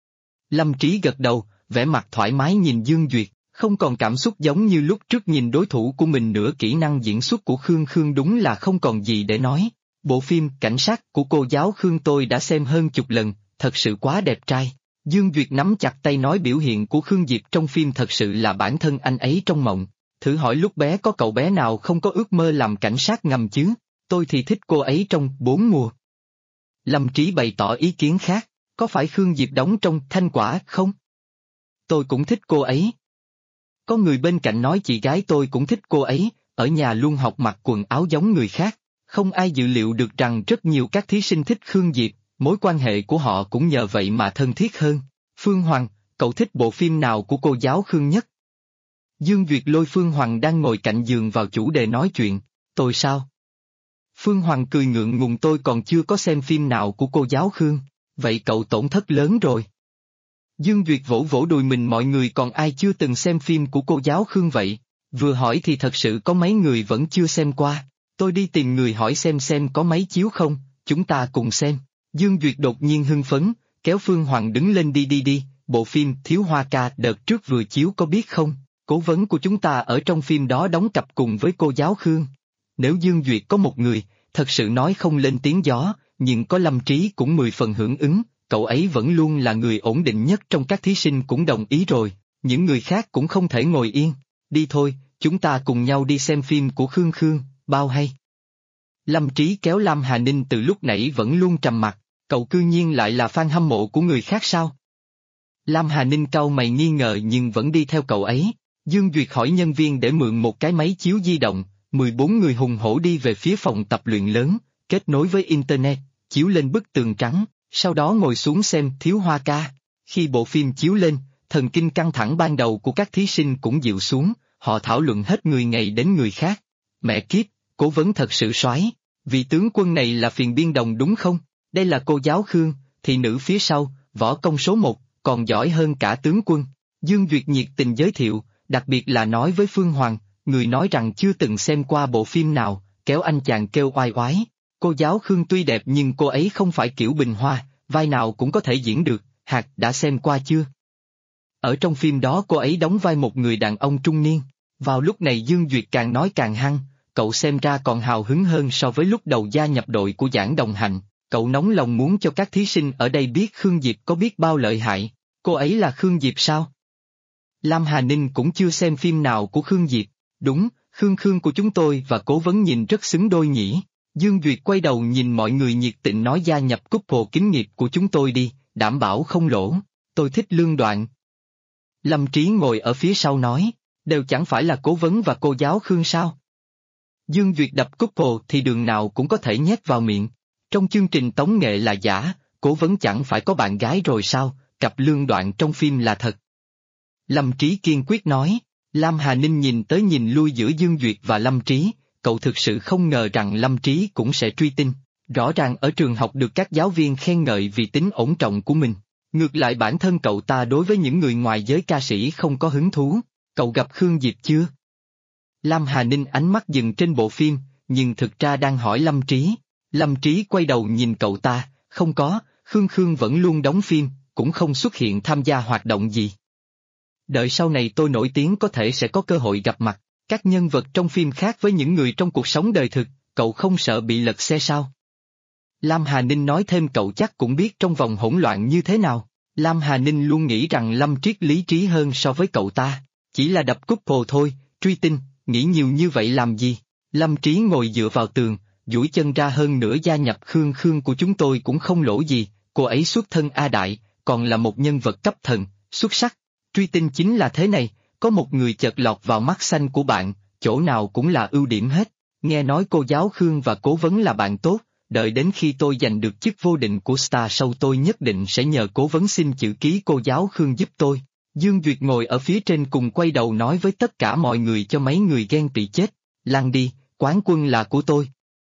Lâm Trí gật đầu, vẻ mặt thoải mái nhìn Dương Duyệt, không còn cảm xúc giống như lúc trước nhìn đối thủ của mình nữa. Kỹ năng diễn xuất của Khương Khương đúng là không còn gì để nói. Bộ phim Cảnh sát của cô giáo Khương tôi đã xem hơn chục lần, thật sự quá đẹp trai. Dương Duyệt nắm chặt tay nói biểu hiện của Khương Diệp trong phim thật sự là bản thân anh ấy trong mộng. Thử hỏi lúc bé có cậu bé nào không có ước mơ làm cảnh sát ngầm chứ, tôi thì thích cô ấy trong Bốn Mùa. Lâm Trí bày tỏ ý kiến khác, có phải Khương Diệp đóng trong Thanh Quả không? Tôi cũng thích cô ấy. Có người bên cạnh nói chị gái tôi cũng thích cô ấy, ở nhà luôn học mặc quần áo giống người khác. Không ai dự liệu được rằng rất nhiều các thí sinh thích Khương Diệp, mối quan hệ của họ cũng nhờ vậy mà thân thiết hơn. Phương Hoàng, cậu thích bộ phim nào của cô giáo Khương nhất? Dương Duyệt lôi Phương Hoàng đang ngồi cạnh giường vào chủ đề nói chuyện, tôi sao? Phương Hoàng cười ngượng ngùng, tôi còn chưa có xem phim nào của cô giáo Khương, vậy cậu tổn thất lớn rồi. Dương Duyệt vỗ vỗ đùi mình, mọi người còn ai chưa từng xem phim của cô giáo Khương vậy? Vừa hỏi thì thật sự có mấy người vẫn chưa xem qua. Tôi đi tìm người hỏi xem có máy chiếu không, chúng ta cùng xem. Dương Duyệt đột nhiên hưng phấn, kéo Phương Hoàng đứng lên, đi, bộ phim Thiếu Hoa Ca đợt trước vừa chiếu có biết không, cố vấn của chúng ta ở trong phim đó đóng cặp cùng với cô giáo Khương. Nếu Dương Duyệt có một người, thật sự nói không lên tiếng gió, nhưng có Lâm Trí cũng 10 phần hưởng ứng, cậu ấy vẫn luôn là người ổn định nhất trong các thí sinh cũng đồng ý rồi, những người khác cũng không thể ngồi yên. Đi thôi, chúng ta cùng nhau đi xem phim của Khương Khương, bao hay. Lâm Trí kéo Lam Hà Ninh từ lúc nãy vẫn luôn trầm mặc, cậu cư nhiên lại là fan hâm mộ của người khác sao? Lam Hà Ninh cau mày nghi ngờ nhưng vẫn đi theo cậu ấy. Dương Duyệt hỏi nhân viên để mượn một cái máy chiếu di động, 14 người hùng hổ đi về phía phòng tập luyện lớn, kết nối với Internet, chiếu lên bức tường trắng, sau đó ngồi xuống xem Thiếu Hoa Ca. Khi bộ phim chiếu lên, thần kinh căng thẳng ban đầu của các thí sinh cũng dịu xuống, họ thảo luận hết người này đến người khác. Mẹ kiếp, cố vấn thật sự soái, vị tướng quân này là Phiền Biên Đồng đúng không? Đây là cô giáo Khương, thị nữ phía sau, võ công số 1, còn giỏi hơn cả tướng quân. Dương Duyệt nhiệt tình giới thiệu, đặc biệt là nói với Phương Hoàng, người nói rằng chưa từng xem qua bộ phim nào, kéo anh chàng kêu oai oái. Cô giáo Khương tuy đẹp nhưng cô ấy không phải kiểu bình hoa, vai nào cũng có thể diễn được, Hạt đã xem qua chưa? Ở trong phim đó cô ấy đóng vai một người đàn ông trung niên. Vào lúc này Dương Duyệt càng nói càng hăng, cậu xem ra còn hào hứng hơn so với lúc đầu gia nhập đội của Giảng Đồng Hành, cậu nóng lòng muốn cho các thí sinh ở đây biết Khương Diệp có biết bao lợi hại. Cô ấy là Khương Diệp sao? Lam Hà Ninh cũng chưa xem phim nào của Khương Diệp. Đúng, Khương Khương của chúng tôi và cố vấn nhìn rất xứng đôi nhỉ. Dương Duyệt quay đầu nhìn mọi người nhiệt tình nói gia nhập couple kính nghiệp của chúng tôi đi, đảm bảo không lỗ, tôi thích Lương Đoạn. Lâm Trí ngồi ở phía sau nói, đều chẳng phải là cố vấn và cô giáo Khương sao? Dương Duyệt đập couple thì đường nào cũng có thể nhét vào miệng. Trong chương trình tống nghệ là giả, cố vấn chẳng phải có bạn gái rồi sao, cặp Lương Đoạn trong phim là thật. Lâm Trí kiên quyết nói. Lam Hà Ninh nhìn tới nhìn lui giữa Dương Duyệt và Lâm Trí, cậu thực sự không ngờ rằng Lâm Trí cũng sẽ truy tin. Rõ ràng ở trường học được các giáo viên khen ngợi vì tính ổn trọng của mình. Ngược lại bản thân cậu ta đối với những người ngoài giới ca sĩ không có hứng thú. Cậu gặp Khương Diệp chưa? Lam Hà Ninh ánh mắt dừng trên bộ phim, nhưng thực ra đang hỏi Lâm Trí. Lâm Trí quay đầu nhìn cậu ta, không có, Khương Khương vẫn luôn đóng phim, cũng không xuất hiện tham gia hoạt động gì. Đợi sau này tôi nổi tiếng có thể sẽ có cơ hội gặp mặt, các nhân vật trong phim khác với những người trong cuộc sống đời thực, cậu không sợ bị lật xe sao? Lam Hà Ninh nói thêm cậu chắc cũng biết trong vòng hỗn loạn như thế nào. Lam Hà Ninh luôn nghĩ rằng Lâm Triết lý trí hơn so với cậu ta, chỉ là đập couple thôi, truy tin, nghĩ nhiều như vậy làm gì? Lâm Trí ngồi dựa vào tường, duỗi chân ra, hơn nữa gia nhập Khương Khương của chúng tôi cũng không lỗ gì, cô ấy xuất thân A Đại, còn là một nhân vật cấp thần, xuất sắc. Truy tin chính là thế này, có một người chợt lọt vào mắt xanh của bạn, chỗ nào cũng là ưu điểm hết. Nghe nói cô giáo Khương và cố vấn là bạn tốt, đợi đến khi tôi giành được chức vô định của Star Show tôi nhất định sẽ nhờ cố vấn xin chữ ký cô giáo Khương giúp tôi. Dương Duyệt ngồi ở phía trên cùng quay đầu nói với tất cả mọi người cho mấy người ghen tị chết, lăn đi, quán quân là của tôi.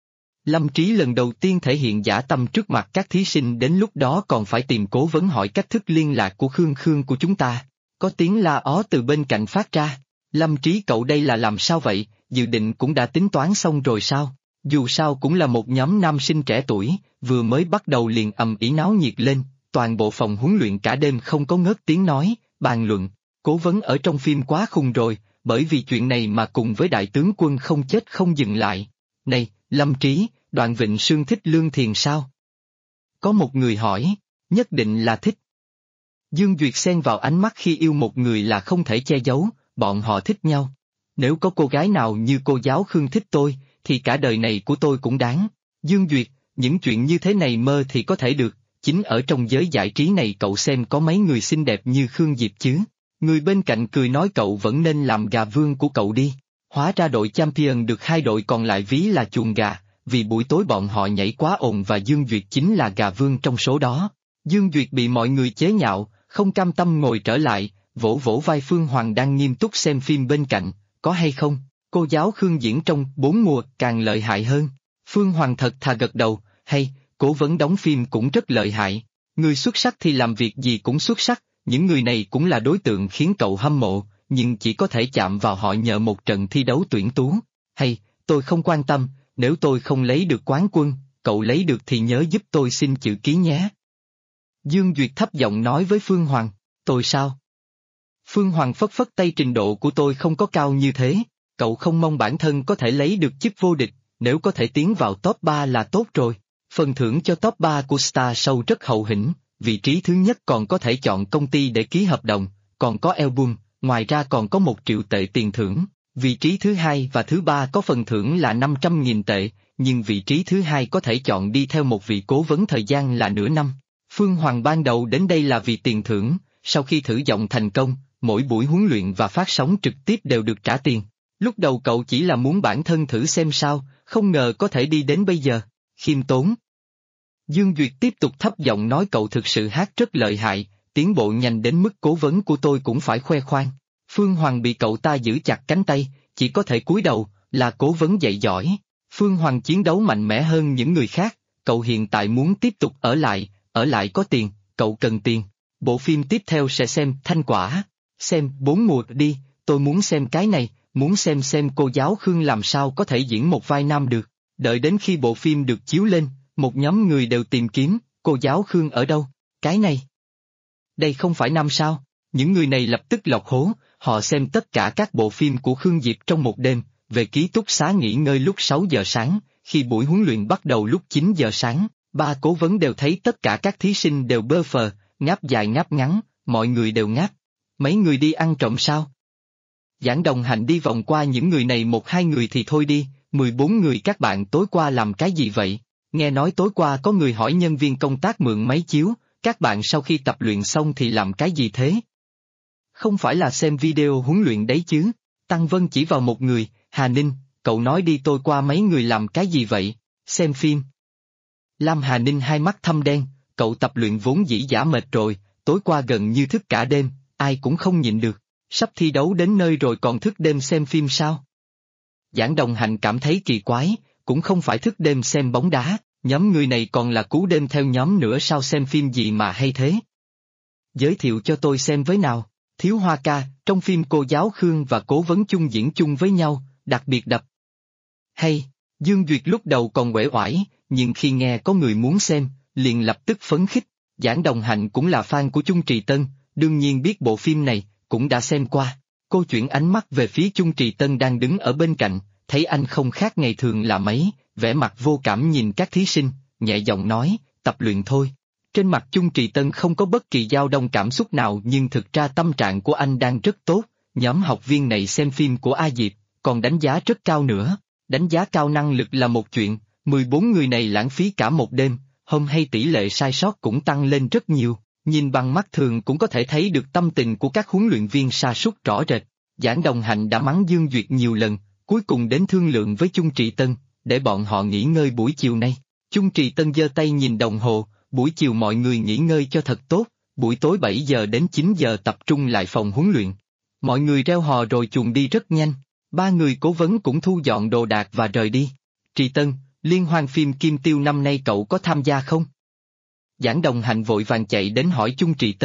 Lâm Trí lần đầu tiên thể hiện dã tâm trước mặt các thí sinh, đến lúc đó còn phải tìm cố vấn hỏi cách thức liên lạc của Khương Khương của chúng ta. Có tiếng la ó từ bên cạnh phát ra. Lâm Trí cậu đây là làm sao vậy, dự định cũng đã tính toán xong rồi sao? Dù sao cũng là một nhóm nam sinh trẻ tuổi, vừa mới bắt đầu liền ầm ĩ náo nhiệt lên, toàn bộ phòng huấn luyện cả đêm không có ngớt tiếng nói, bàn luận. Cố vấn ở trong phim quá khùng rồi, bởi vì chuyện này mà cùng với đại tướng quân không chết không dừng lại. Này, Lâm Trí, Đoạn Vịnh Sương thích Lương Thiền sao? Có một người hỏi, nhất định là thích. Dương Duyệt xen vào ánh mắt khi yêu một người là không thể che giấu, bọn họ thích nhau. Nếu có cô gái nào như cô giáo Khương thích tôi, thì cả đời này của tôi cũng đáng. Dương Duyệt, những chuyện như thế này mơ thì có thể được, chính ở trong giới giải trí này cậu xem có mấy người xinh đẹp như Khương Diệp chứ. Người bên cạnh cười nói cậu vẫn nên làm gà vương của cậu đi. Hóa ra đội champion được hai đội còn lại ví là chuồng gà, vì buổi tối bọn họ nhảy quá ồn và Dương Duyệt chính là gà vương trong số đó. Dương Duyệt bị mọi người chế nhạo, không cam tâm ngồi trở lại, vỗ vỗ vai Phương Hoàng đang nghiêm túc xem phim bên cạnh, có hay không? Cô giáo Khương diễn trong 4 mùa càng lợi hại hơn. Phương Hoàng thật thà gật đầu, hay, cố vấn đóng phim cũng rất lợi hại. Người xuất sắc thì làm việc gì cũng xuất sắc, những người này cũng là đối tượng khiến cậu hâm mộ, nhưng chỉ có thể chạm vào họ nhờ một trận thi đấu tuyển tú. Hay, tôi không quan tâm, nếu tôi không lấy được quán quân, cậu lấy được thì nhớ giúp tôi xin chữ ký nhé. Dương Duyệt thấp giọng nói với Phương Hoàng, tôi sao? Phương Hoàng phất phất tay, trình độ của tôi không có cao như thế, cậu không mong bản thân có thể lấy được chức vô địch, nếu có thể tiến vào top 3 là tốt rồi. Phần thưởng cho top 3 của Star Show rất hậu hĩnh, vị trí thứ nhất còn có thể chọn công ty để ký hợp đồng, còn có album, ngoài ra còn có 1 triệu tệ tiền thưởng. Vị trí thứ hai và thứ ba có phần thưởng là 500.000 tệ, nhưng vị trí thứ hai có thể chọn đi theo một vị cố vấn thời gian là nửa năm. Phương Hoàng ban đầu đến đây là vì tiền thưởng, sau khi thử giọng thành công, mỗi buổi huấn luyện và phát sóng trực tiếp đều được trả tiền. Lúc đầu cậu chỉ là muốn bản thân thử xem sao, không ngờ có thể đi đến bây giờ. Khiêm tốn. Dương Duyệt tiếp tục thấp giọng nói cậu thực sự hát rất lợi hại, tiến bộ nhanh đến mức cố vấn của tôi cũng phải khoe khoang. Phương Hoàng bị cậu ta giữ chặt cánh tay, chỉ có thể cúi đầu, là cố vấn dạy giỏi. Phương Hoàng chiến đấu mạnh mẽ hơn những người khác, cậu hiện tại muốn tiếp tục ở lại có tiền, cậu cần tiền. Bộ phim tiếp theo sẽ xem Thanh Quả. Xem 4 mùa đi, tôi muốn xem cái này, muốn xem cô giáo Khương làm sao có thể diễn một vai nam được. Đợi đến khi bộ phim được chiếu lên, một nhóm người đều tìm kiếm, cô giáo Khương ở đâu, cái này. Đây không phải nam sao? Những người này lập tức lọt hố, họ xem tất cả các bộ phim của Khương Diệp trong một đêm, về ký túc xá nghỉ ngơi lúc 6 giờ sáng, khi buổi huấn luyện bắt đầu lúc 9 giờ sáng, ba cố vấn đều thấy tất cả các thí sinh đều bơ phờ, ngáp dài ngáp ngắn, mọi người đều ngáp. Mấy người đi ăn trộm sao? Giảng Đồng Hạnh đi vòng qua những người này, 1-2 người thì thôi đi, 14 người các bạn tối qua làm cái gì vậy? Nghe nói tối qua có người hỏi nhân viên công tác mượn máy chiếu, các bạn sau khi tập luyện xong thì làm cái gì thế? Không phải là xem video huấn luyện đấy chứ? Tăng Vân chỉ vào một người, Hà Ninh, cậu nói đi, tôi qua mấy người làm cái gì vậy? Xem phim. Lam Hà Ninh hai mắt thâm đen, cậu tập luyện vốn dĩ đã mệt rồi, tối qua gần như thức cả đêm, ai cũng không nhịn được, sắp thi đấu đến nơi rồi còn thức đêm xem phim sao? Giảng Đồng Hạnh cảm thấy kỳ quái, cũng không phải thức đêm xem bóng đá, nhóm người này còn là cú đêm theo nhóm nữa sao, xem phim gì mà hay thế? Giới thiệu cho tôi xem với nào. Thiếu Hoa ca, trong phim cô giáo Khương và cố vấn chung diễn chung với nhau, đặc biệt đập. Hay, Dương Duyệt lúc đầu còn uể oải, nhưng khi nghe có người muốn xem, liền lập tức phấn khích. Giảng Đồng Hạnh cũng là fan của Chung Trì Tân, đương nhiên biết bộ phim này, cũng đã xem qua. Cô chuyển ánh mắt về phía Chung Trì Tân đang đứng ở bên cạnh, thấy anh không khác ngày thường là mấy, vẻ mặt vô cảm nhìn các thí sinh, nhẹ giọng nói, tập luyện thôi. Trên mặt Chung Trì Tân không có bất kỳ dao động cảm xúc nào, nhưng thực ra tâm trạng của anh đang rất tốt. Nhóm học viên này xem phim của A Diệp, còn đánh giá rất cao nữa. Đánh giá cao năng lực là một chuyện, 14 người này lãng phí cả một đêm, hôm hay tỷ lệ sai sót cũng tăng lên rất nhiều. Nhìn bằng mắt thường cũng có thể thấy được tâm tình của các huấn luyện viên sa sút rõ rệt. Giảng Đồng Hạnh đã mắng Dương Duyệt nhiều lần, cuối cùng đến thương lượng với Chung Trì Tân, để bọn họ nghỉ ngơi buổi chiều nay. Chung Trì Tân giơ tay nhìn đồng hồ, buổi chiều mọi người nghỉ ngơi cho thật tốt, buổi tối 7 giờ đến 9 giờ tập trung lại phòng huấn luyện. Mọi người reo hò rồi chuồn đi rất nhanh, 3 người cố vấn cũng thu dọn đồ đạc và rời đi. Trì Tân, liên hoan phim Kim Tiêu năm nay cậu có tham gia không? Giảng Đồng Hạnh vội vàng chạy đến hỏi Chung Trì Tân,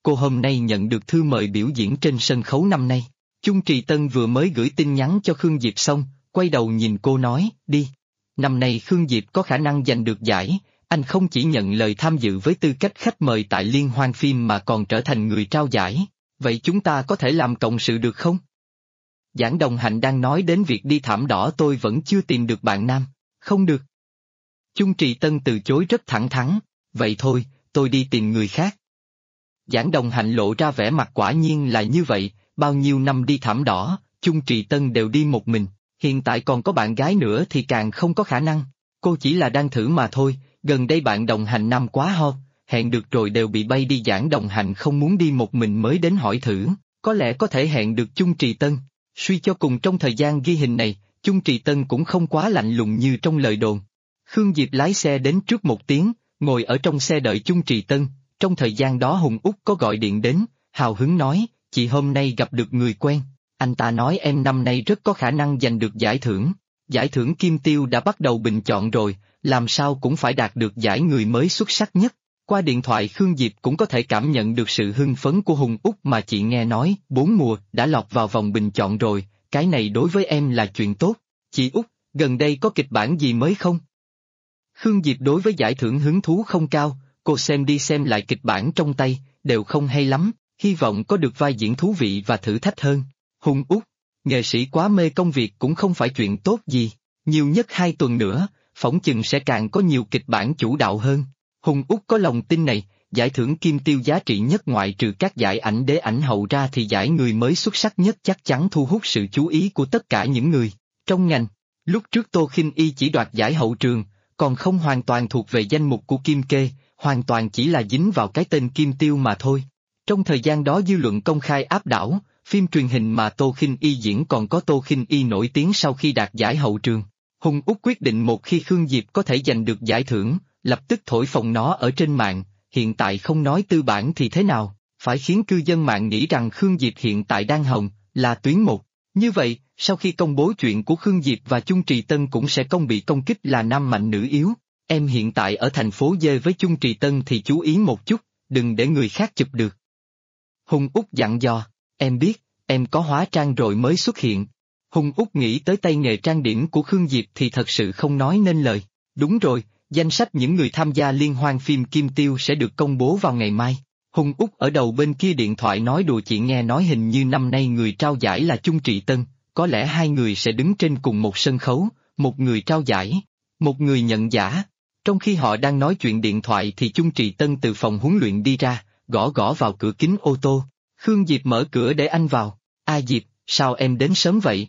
cô hôm nay nhận được thư mời biểu diễn trên sân khấu năm nay. Chung Trì Tân vừa mới gửi tin nhắn cho Khương Diệp xong, quay đầu nhìn cô nói, đi. Năm nay Khương Diệp có khả năng giành được giải, anh không chỉ nhận lời tham dự với tư cách khách mời tại liên hoan phim mà còn trở thành người trao giải. Vậy chúng ta có thể làm cộng sự được không? Giảng Đồng Hạnh đang nói đến việc đi thảm đỏ, tôi vẫn chưa tìm được bạn nam. Không được. Chung Trì Tân từ chối rất thẳng thắn, vậy thôi, tôi đi tìm người khác. Giảng Đồng Hạnh lộ ra vẻ mặt quả nhiên là như vậy, bao nhiêu năm đi thảm đỏ, Chung Trì Tân đều đi một mình, hiện tại còn có bạn gái nữa thì càng không có khả năng. Cô chỉ là đang thử mà thôi, gần đây bạn đồng hành nam quá hot, hẹn được rồi đều bị bay đi. Giảng Đồng Hạnh không muốn đi một mình mới đến hỏi thử, có lẽ có thể hẹn được Chung Trì Tân. Suy cho cùng trong thời gian ghi hình này, Chung Trì Tân cũng không quá lạnh lùng như trong lời đồn. Khương Diệp lái xe đến trước 1 tiếng, ngồi ở trong xe đợi Chung Trì Tân, trong thời gian đó Hùng Út có gọi điện đến, hào hứng nói, chị hôm nay gặp được người quen, anh ta nói em năm nay rất có khả năng giành được giải thưởng Kim Tiêu đã bắt đầu bình chọn rồi, làm sao cũng phải đạt được giải người mới xuất sắc nhất. Qua điện thoại Khương Diệp cũng có thể cảm nhận được sự hưng phấn của Hùng Út mà chị nghe nói, 4 mùa đã lọt vào vòng bình chọn rồi, cái này đối với em là chuyện tốt. Chị Út, gần đây có kịch bản gì mới không? Khương Diệp đối với giải thưởng hứng thú không cao, cô xem đi xem lại kịch bản trong tay, đều không hay lắm, hy vọng có được vai diễn thú vị và thử thách hơn. Hùng Út, nghệ sĩ quá mê công việc cũng không phải chuyện tốt gì, nhiều nhất 2 tuần nữa, phỏng chừng sẽ càng có nhiều kịch bản chủ đạo hơn. Hùng Út có lòng tin này, giải thưởng Kim Tiêu giá trị nhất ngoại trừ các giải ảnh đế ảnh hậu ra thì giải người mới xuất sắc nhất chắc chắn thu hút sự chú ý của tất cả những người trong ngành. Lúc trước Tô Khinh Y chỉ đoạt giải hậu trường, còn không hoàn toàn thuộc về danh mục của Kim Kê, hoàn toàn chỉ là dính vào cái tên Kim Tiêu mà thôi. Trong thời gian đó dư luận công khai áp đảo, phim truyền hình mà Tô Khinh Y diễn còn có Tô Khinh Y nổi tiếng sau khi đạt giải hậu trường. Hùng Út quyết định một khi Khương Diệp có thể giành được giải thưởng, lập tức thổi phồng nó ở trên mạng, hiện tại không nói tư bản thì thế nào, phải khiến cư dân mạng nghĩ rằng Khương Diệp hiện tại đang hồng, là tuyến một. Như vậy, sau khi công bố chuyện của Khương Diệp và Chung Trì Tân cũng sẽ không bị công kích là nam mạnh nữ yếu. Em hiện tại ở thành phố D với Chung Trì Tân thì chú ý một chút, đừng để người khác chụp được. Hùng Út dặn dò, em biết, em có hóa trang rồi mới xuất hiện. Hùng Út nghĩ tới tay nghề trang điểm của Khương Diệp thì thật sự không nói nên lời. Đúng rồi, danh sách những người tham gia liên hoan phim Kim Tiêu sẽ được công bố vào ngày mai. Hùng Út ở đầu bên kia điện thoại nói đùa, chị nghe nói hình như năm nay người trao giải là Chung Trì Tân, có lẽ 2 người sẽ đứng trên cùng một sân khấu, một người trao giải, một người nhận giả. Trong khi họ đang nói chuyện điện thoại thì Chung Trì Tân từ phòng huấn luyện đi ra, gõ gõ vào cửa kính ô tô. Khương Diệp mở cửa để anh vào. A Diệp, sao em đến sớm vậy?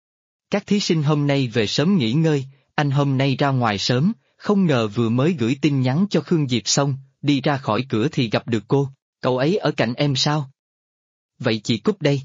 Các thí sinh hôm nay về sớm nghỉ ngơi, anh hôm nay ra ngoài sớm, không ngờ vừa mới gửi tin nhắn cho Khương Diệp xong, đi ra khỏi cửa thì gặp được cô, cậu ấy ở cạnh em sao? Vậy chị cúp đây.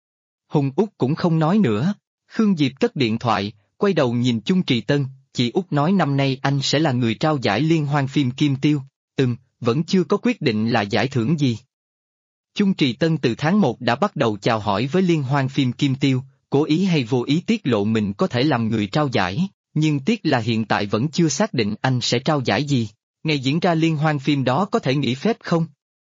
Hùng Út cũng không nói nữa, Khương Diệp cất điện thoại, quay đầu nhìn Chung Trì Tân, chị Út nói năm nay anh sẽ là người trao giải liên hoan phim Kim Tiêu, vẫn chưa có quyết định là giải thưởng gì. Chung Trì Tân từ tháng 1 đã bắt đầu chào hỏi với liên hoan phim Kim Tiêu, cố ý hay vô ý tiết lộ mình có thể làm người trao giải, nhưng tiếc là hiện tại vẫn chưa xác định anh sẽ trao giải gì. Ngày diễn ra liên hoan phim đó có thể nghỉ phép không?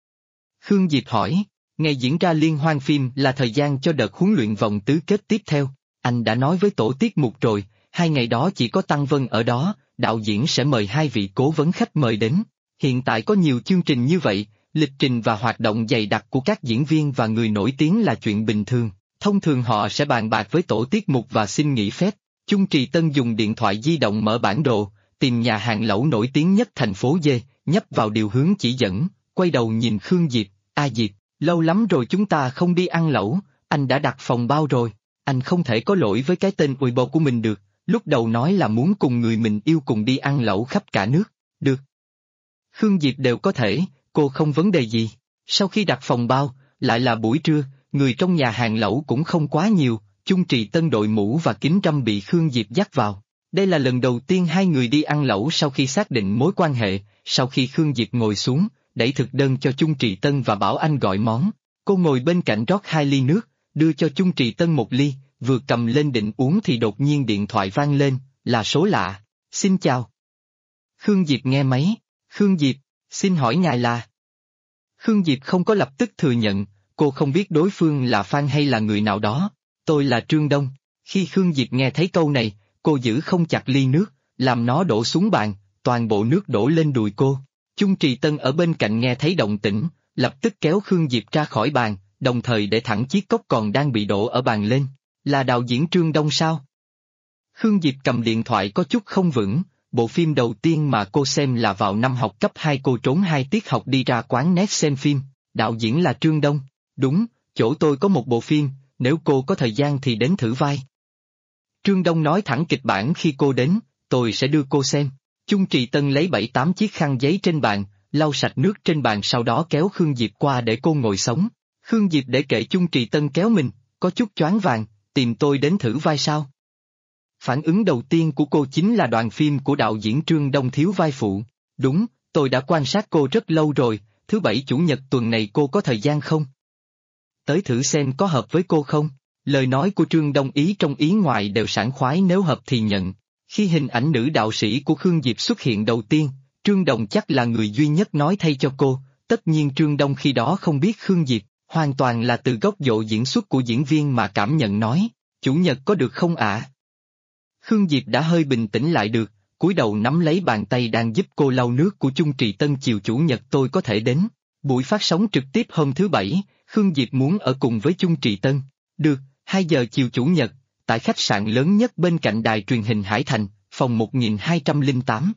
Khương Diệp hỏi, ngày diễn ra liên hoan phim là thời gian cho đợt huấn luyện vòng tứ kết tiếp theo, anh đã nói với tổ tiết mục rồi, 2 ngày đó chỉ có Tăng Vân ở đó, đạo diễn sẽ mời 2 vị cố vấn khách mời đến. Hiện tại có nhiều chương trình như vậy, lịch trình và hoạt động dày đặc của các diễn viên và người nổi tiếng là chuyện bình thường, thông thường họ sẽ bàn bạc với tổ tiết mục và xin nghỉ phép. Chung Trì Tân dùng điện thoại di động mở bản đồ, tìm nhà hàng lẩu nổi tiếng nhất thành phố D, nhấp vào điều hướng chỉ dẫn, quay đầu nhìn Khương Diệp, A Diệp, lâu lắm rồi chúng ta không đi ăn lẩu, anh đã đặt phòng bao rồi, anh không thể có lỗi với cái tên Weibo của mình được, lúc đầu nói là muốn cùng người mình yêu cùng đi ăn lẩu khắp cả nước, được. Khương Diệp đều có thể, cô không vấn đề gì, sau khi đặt phòng bao, lại là buổi trưa, người trong nhà hàng lẩu cũng không quá nhiều, Chung Trì Tân đội mũ và kính râm bị Khương Diệp dắt vào. Đây là lần đầu tiên 2 người đi ăn lẩu sau khi xác định mối quan hệ, sau khi Khương Diệp ngồi xuống, đẩy thực đơn cho Chung Trì Tân và bảo anh gọi món, cô ngồi bên cạnh rót 2 ly nước, đưa cho Chung Trì Tân 1 ly, vừa cầm lên định uống thì đột nhiên điện thoại vang lên, là số lạ, xin chào. Khương Diệp nghe máy, Khương Diệp, xin hỏi ngài là... Khương Diệp không có lập tức thừa nhận, cô không biết đối phương là fan hay là người nào đó. Tôi là Trương Đông. Khi Khương Diệp nghe thấy câu này, cô giữ không chặt ly nước, làm nó đổ xuống bàn, toàn bộ nước đổ lên đùi cô. Chung Trì Tân ở bên cạnh nghe thấy động tĩnh, lập tức kéo Khương Diệp ra khỏi bàn, đồng thời để thẳng chiếc cốc còn đang bị đổ ở bàn lên. Là đạo diễn Trương Đông sao? Khương Diệp cầm điện thoại có chút không vững, bộ phim đầu tiên mà cô xem là vào năm học cấp 2 cô trốn 2 tiết học đi ra quán net xem phim, đạo diễn là Trương Đông. Đúng, chỗ tôi có một bộ phim, nếu cô có thời gian thì đến thử vai. Trương Đông nói thẳng kịch bản khi cô đến, tôi sẽ đưa cô xem. Chung Trì Tân lấy 7-8 chiếc khăn giấy trên bàn, lau sạch nước trên bàn sau đó kéo Khương Diệp qua để cô ngồi sống. Khương Diệp để kệ Chung Trì Tân kéo mình, có chút choáng vàng, tìm tôi đến thử vai sao? Phản ứng đầu tiên của cô chính là đoạn phim của đạo diễn Trương Đông thiếu vai phụ. Đúng, tôi đã quan sát cô rất lâu rồi, thứ bảy chủ nhật tuần này cô có thời gian không? Tới thử xem có hợp với cô không? Lời nói của Trương Đông ý trong ý ngoài đều sảng khoái, nếu hợp thì nhận. Khi hình ảnh nữ đạo sĩ của Khương Diệp xuất hiện đầu tiên, Trương Đông chắc là người duy nhất nói thay cho cô, tất nhiên Trương Đông khi đó không biết Khương Diệp, hoàn toàn là từ góc độ diễn xuất của diễn viên mà cảm nhận nói, chủ nhật có được không ạ? Khương Diệp đã hơi bình tĩnh lại được, cúi đầu nắm lấy bàn tay đang giúp cô lau nước của Chung Trì Tân. Chiều chủ nhật tôi có thể đến. Buổi phát sóng trực tiếp hôm thứ bảy, Khương Diệp muốn ở cùng với Chung Trì Tân. Được, 2 giờ chiều chủ nhật, tại khách sạn lớn nhất bên cạnh đài truyền hình Hải Thành, phòng 1208.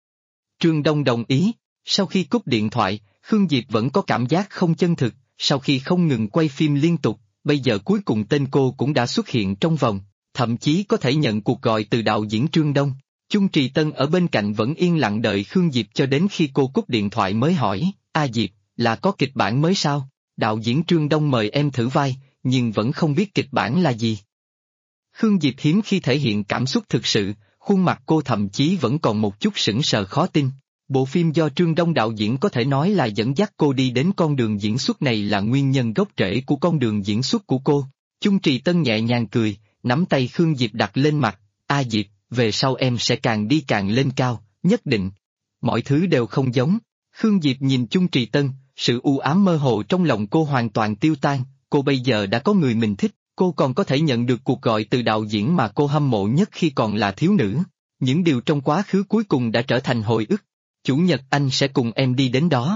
Trương Đông đồng ý. Sau khi cúp điện thoại, Khương Diệp vẫn có cảm giác không chân thực, sau khi không ngừng quay phim liên tục, bây giờ cuối cùng tên cô cũng đã xuất hiện trong vòng, thậm chí có thể nhận cuộc gọi từ đạo diễn Trương Đông. Chung Trì Tân ở bên cạnh vẫn yên lặng đợi Khương Diệp cho đến khi cô cúp điện thoại mới hỏi, Diệp, là có kịch bản mới sao? Đạo diễn Trương Đông mời em thử vai, nhưng vẫn không biết kịch bản là gì. Khương Diệp hiếm khi thể hiện cảm xúc thực sự, khuôn mặt cô thậm chí vẫn còn một chút sững sờ khó tin. Bộ phim do Trương Đông đạo diễn có thể nói là dẫn dắt cô đi đến con đường diễn xuất này, là nguyên nhân gốc rễ của con đường diễn xuất của cô. Chung Trì Tân nhẹ nhàng cười, nắm tay Khương Diệp đặt lên mặt, Diệp, về sau em sẽ càng đi càng lên cao, nhất định. Mọi thứ đều không giống. Khương Diệp nhìn Chung Trì Tân, sự u ám mơ hồ trong lòng cô hoàn toàn tiêu tan, cô bây giờ đã có người mình thích, cô còn có thể nhận được cuộc gọi từ đạo diễn mà cô hâm mộ nhất khi còn là thiếu nữ. Những điều trong quá khứ cuối cùng đã trở thành hồi ức. Chủ nhật anh sẽ cùng em đi đến đó.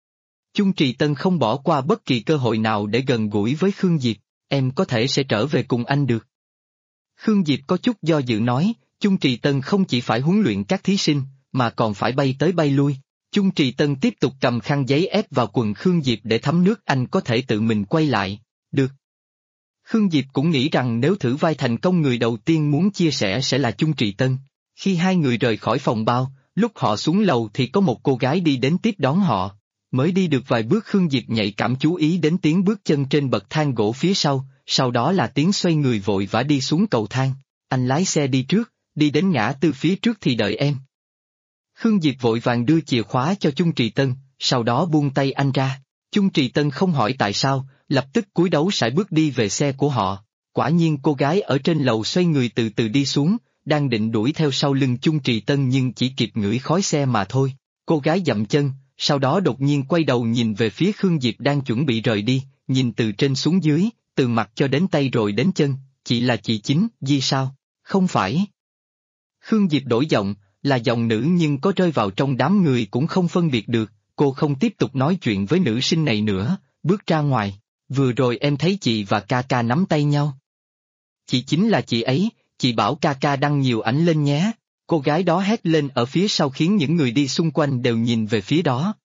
Chung Trì Tân không bỏ qua bất kỳ cơ hội nào để gần gũi với Khương Diệp, em có thể sẽ trở về cùng anh được. Khương Diệp có chút do dự nói, Chung Trì Tân không chỉ phải huấn luyện các thí sinh, mà còn phải bay tới bay lui. Chung Trì Tân tiếp tục cầm khăn giấy ép vào quần Khương Diệp để thấm nước, anh có thể tự mình quay lại. Được. Khương Diệp cũng nghĩ rằng nếu thử vai thành công người đầu tiên muốn chia sẻ sẽ là Chung Trì Tân. Khi hai người rời khỏi phòng bao, lúc họ xuống lầu thì có một cô gái đi đến tiếp đón họ. Mới đi được vài bước Khương Diệp nhạy cảm chú ý đến tiếng bước chân trên bậc thang gỗ phía sau đó là tiếng xoay người vội vã đi xuống cầu thang. Anh lái xe đi trước, đi đến ngã tư phía trước thì đợi em. Khương Diệp vội vàng đưa chìa khóa cho Chung Trì Tân, sau đó buông tay anh ra. Chung Trì Tân không hỏi tại sao, lập tức cúi đầu sải bước đi về xe của họ. Quả nhiên cô gái ở trên lầu xoay người từ từ đi xuống, đang định đuổi theo sau lưng Chung Trì Tân nhưng chỉ kịp ngửi khói xe mà thôi. Cô gái dậm chân, sau đó đột nhiên quay đầu nhìn về phía Khương Diệp đang chuẩn bị rời đi, nhìn từ trên xuống dưới, từ mặt cho đến tay rồi đến chân, chị là chị Chính, Di sao? Không phải. Khương Diệp đổi giọng, là giọng nữ nhưng có rơi vào trong đám người cũng không phân biệt được, cô không tiếp tục nói chuyện với nữ sinh này nữa, bước ra ngoài. Vừa rồi em thấy chị và ca ca nắm tay nhau. Chị chính là chị ấy, chị bảo ca ca đăng nhiều ảnh lên nhé. Cô gái đó hét lên ở phía sau khiến những người đi xung quanh đều nhìn về phía đó.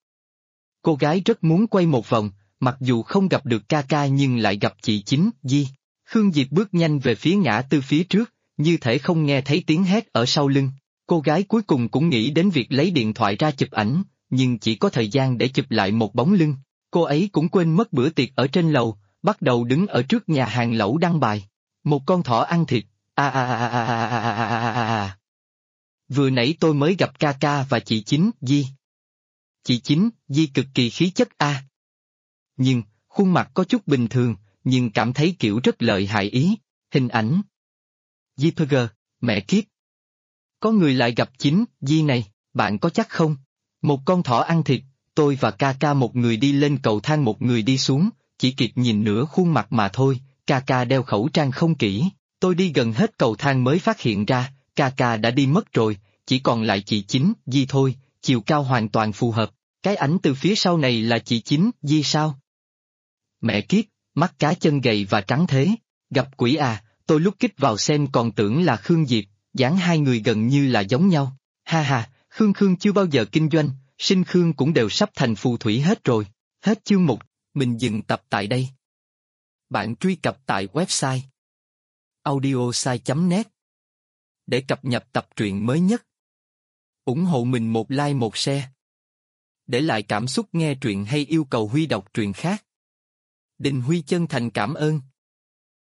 Cô gái rất muốn quay một vòng, mặc dù không gặp được ca ca nhưng lại gặp chị Chính, Di. Khương Diệp bước nhanh về phía ngã tư phía trước, như thể không nghe thấy tiếng hét ở sau lưng. Cô gái cuối cùng cũng nghĩ đến việc lấy điện thoại ra chụp ảnh, nhưng chỉ có thời gian để chụp lại một bóng lưng. Cô ấy cũng quên mất bữa tiệc ở trên lầu, bắt đầu đứng ở trước nhà hàng lẩu đăng bài. Một con thỏ ăn thịt, Vừa nãy tôi mới gặp ca ca và chị Chính, Di. Chị Chính, Di cực kỳ khí chất Nhưng, khuôn mặt có chút bình thường, nhưng cảm thấy kiểu rất lợi hại ý. Hình ảnh. JPG, mẹ kiếp. Có người lại gặp Chính, Di này, bạn có chắc không? Một con thỏ ăn thịt, tôi và ca ca một người đi lên cầu thang một người đi xuống, chỉ kịp nhìn nửa khuôn mặt mà thôi, ca ca đeo khẩu trang không kỹ, tôi đi gần hết cầu thang mới phát hiện ra, ca ca đã đi mất rồi, chỉ còn lại chị Chính Di thôi, chiều cao hoàn toàn phù hợp, cái ảnh từ phía sau này là chị Chính Di sao? Mẹ kiếp, mắt cá chân gầy và trắng thế, gặp quỷ à, tôi lúc kích vào xem còn tưởng là Khương Diệp, dáng hai người gần như là giống nhau, ha ha, Khương chưa bao giờ kinh doanh, sinh Khương cũng đều sắp thành phù thủy hết rồi, hết chương 1, mình dừng tập tại đây. Bạn truy cập tại website audiosai.net để cập nhật tập truyện mới nhất. Ủng hộ mình một like một share. Để lại cảm xúc nghe truyện hay yêu cầu Huy đọc truyện khác. Đình Huy chân thành cảm ơn.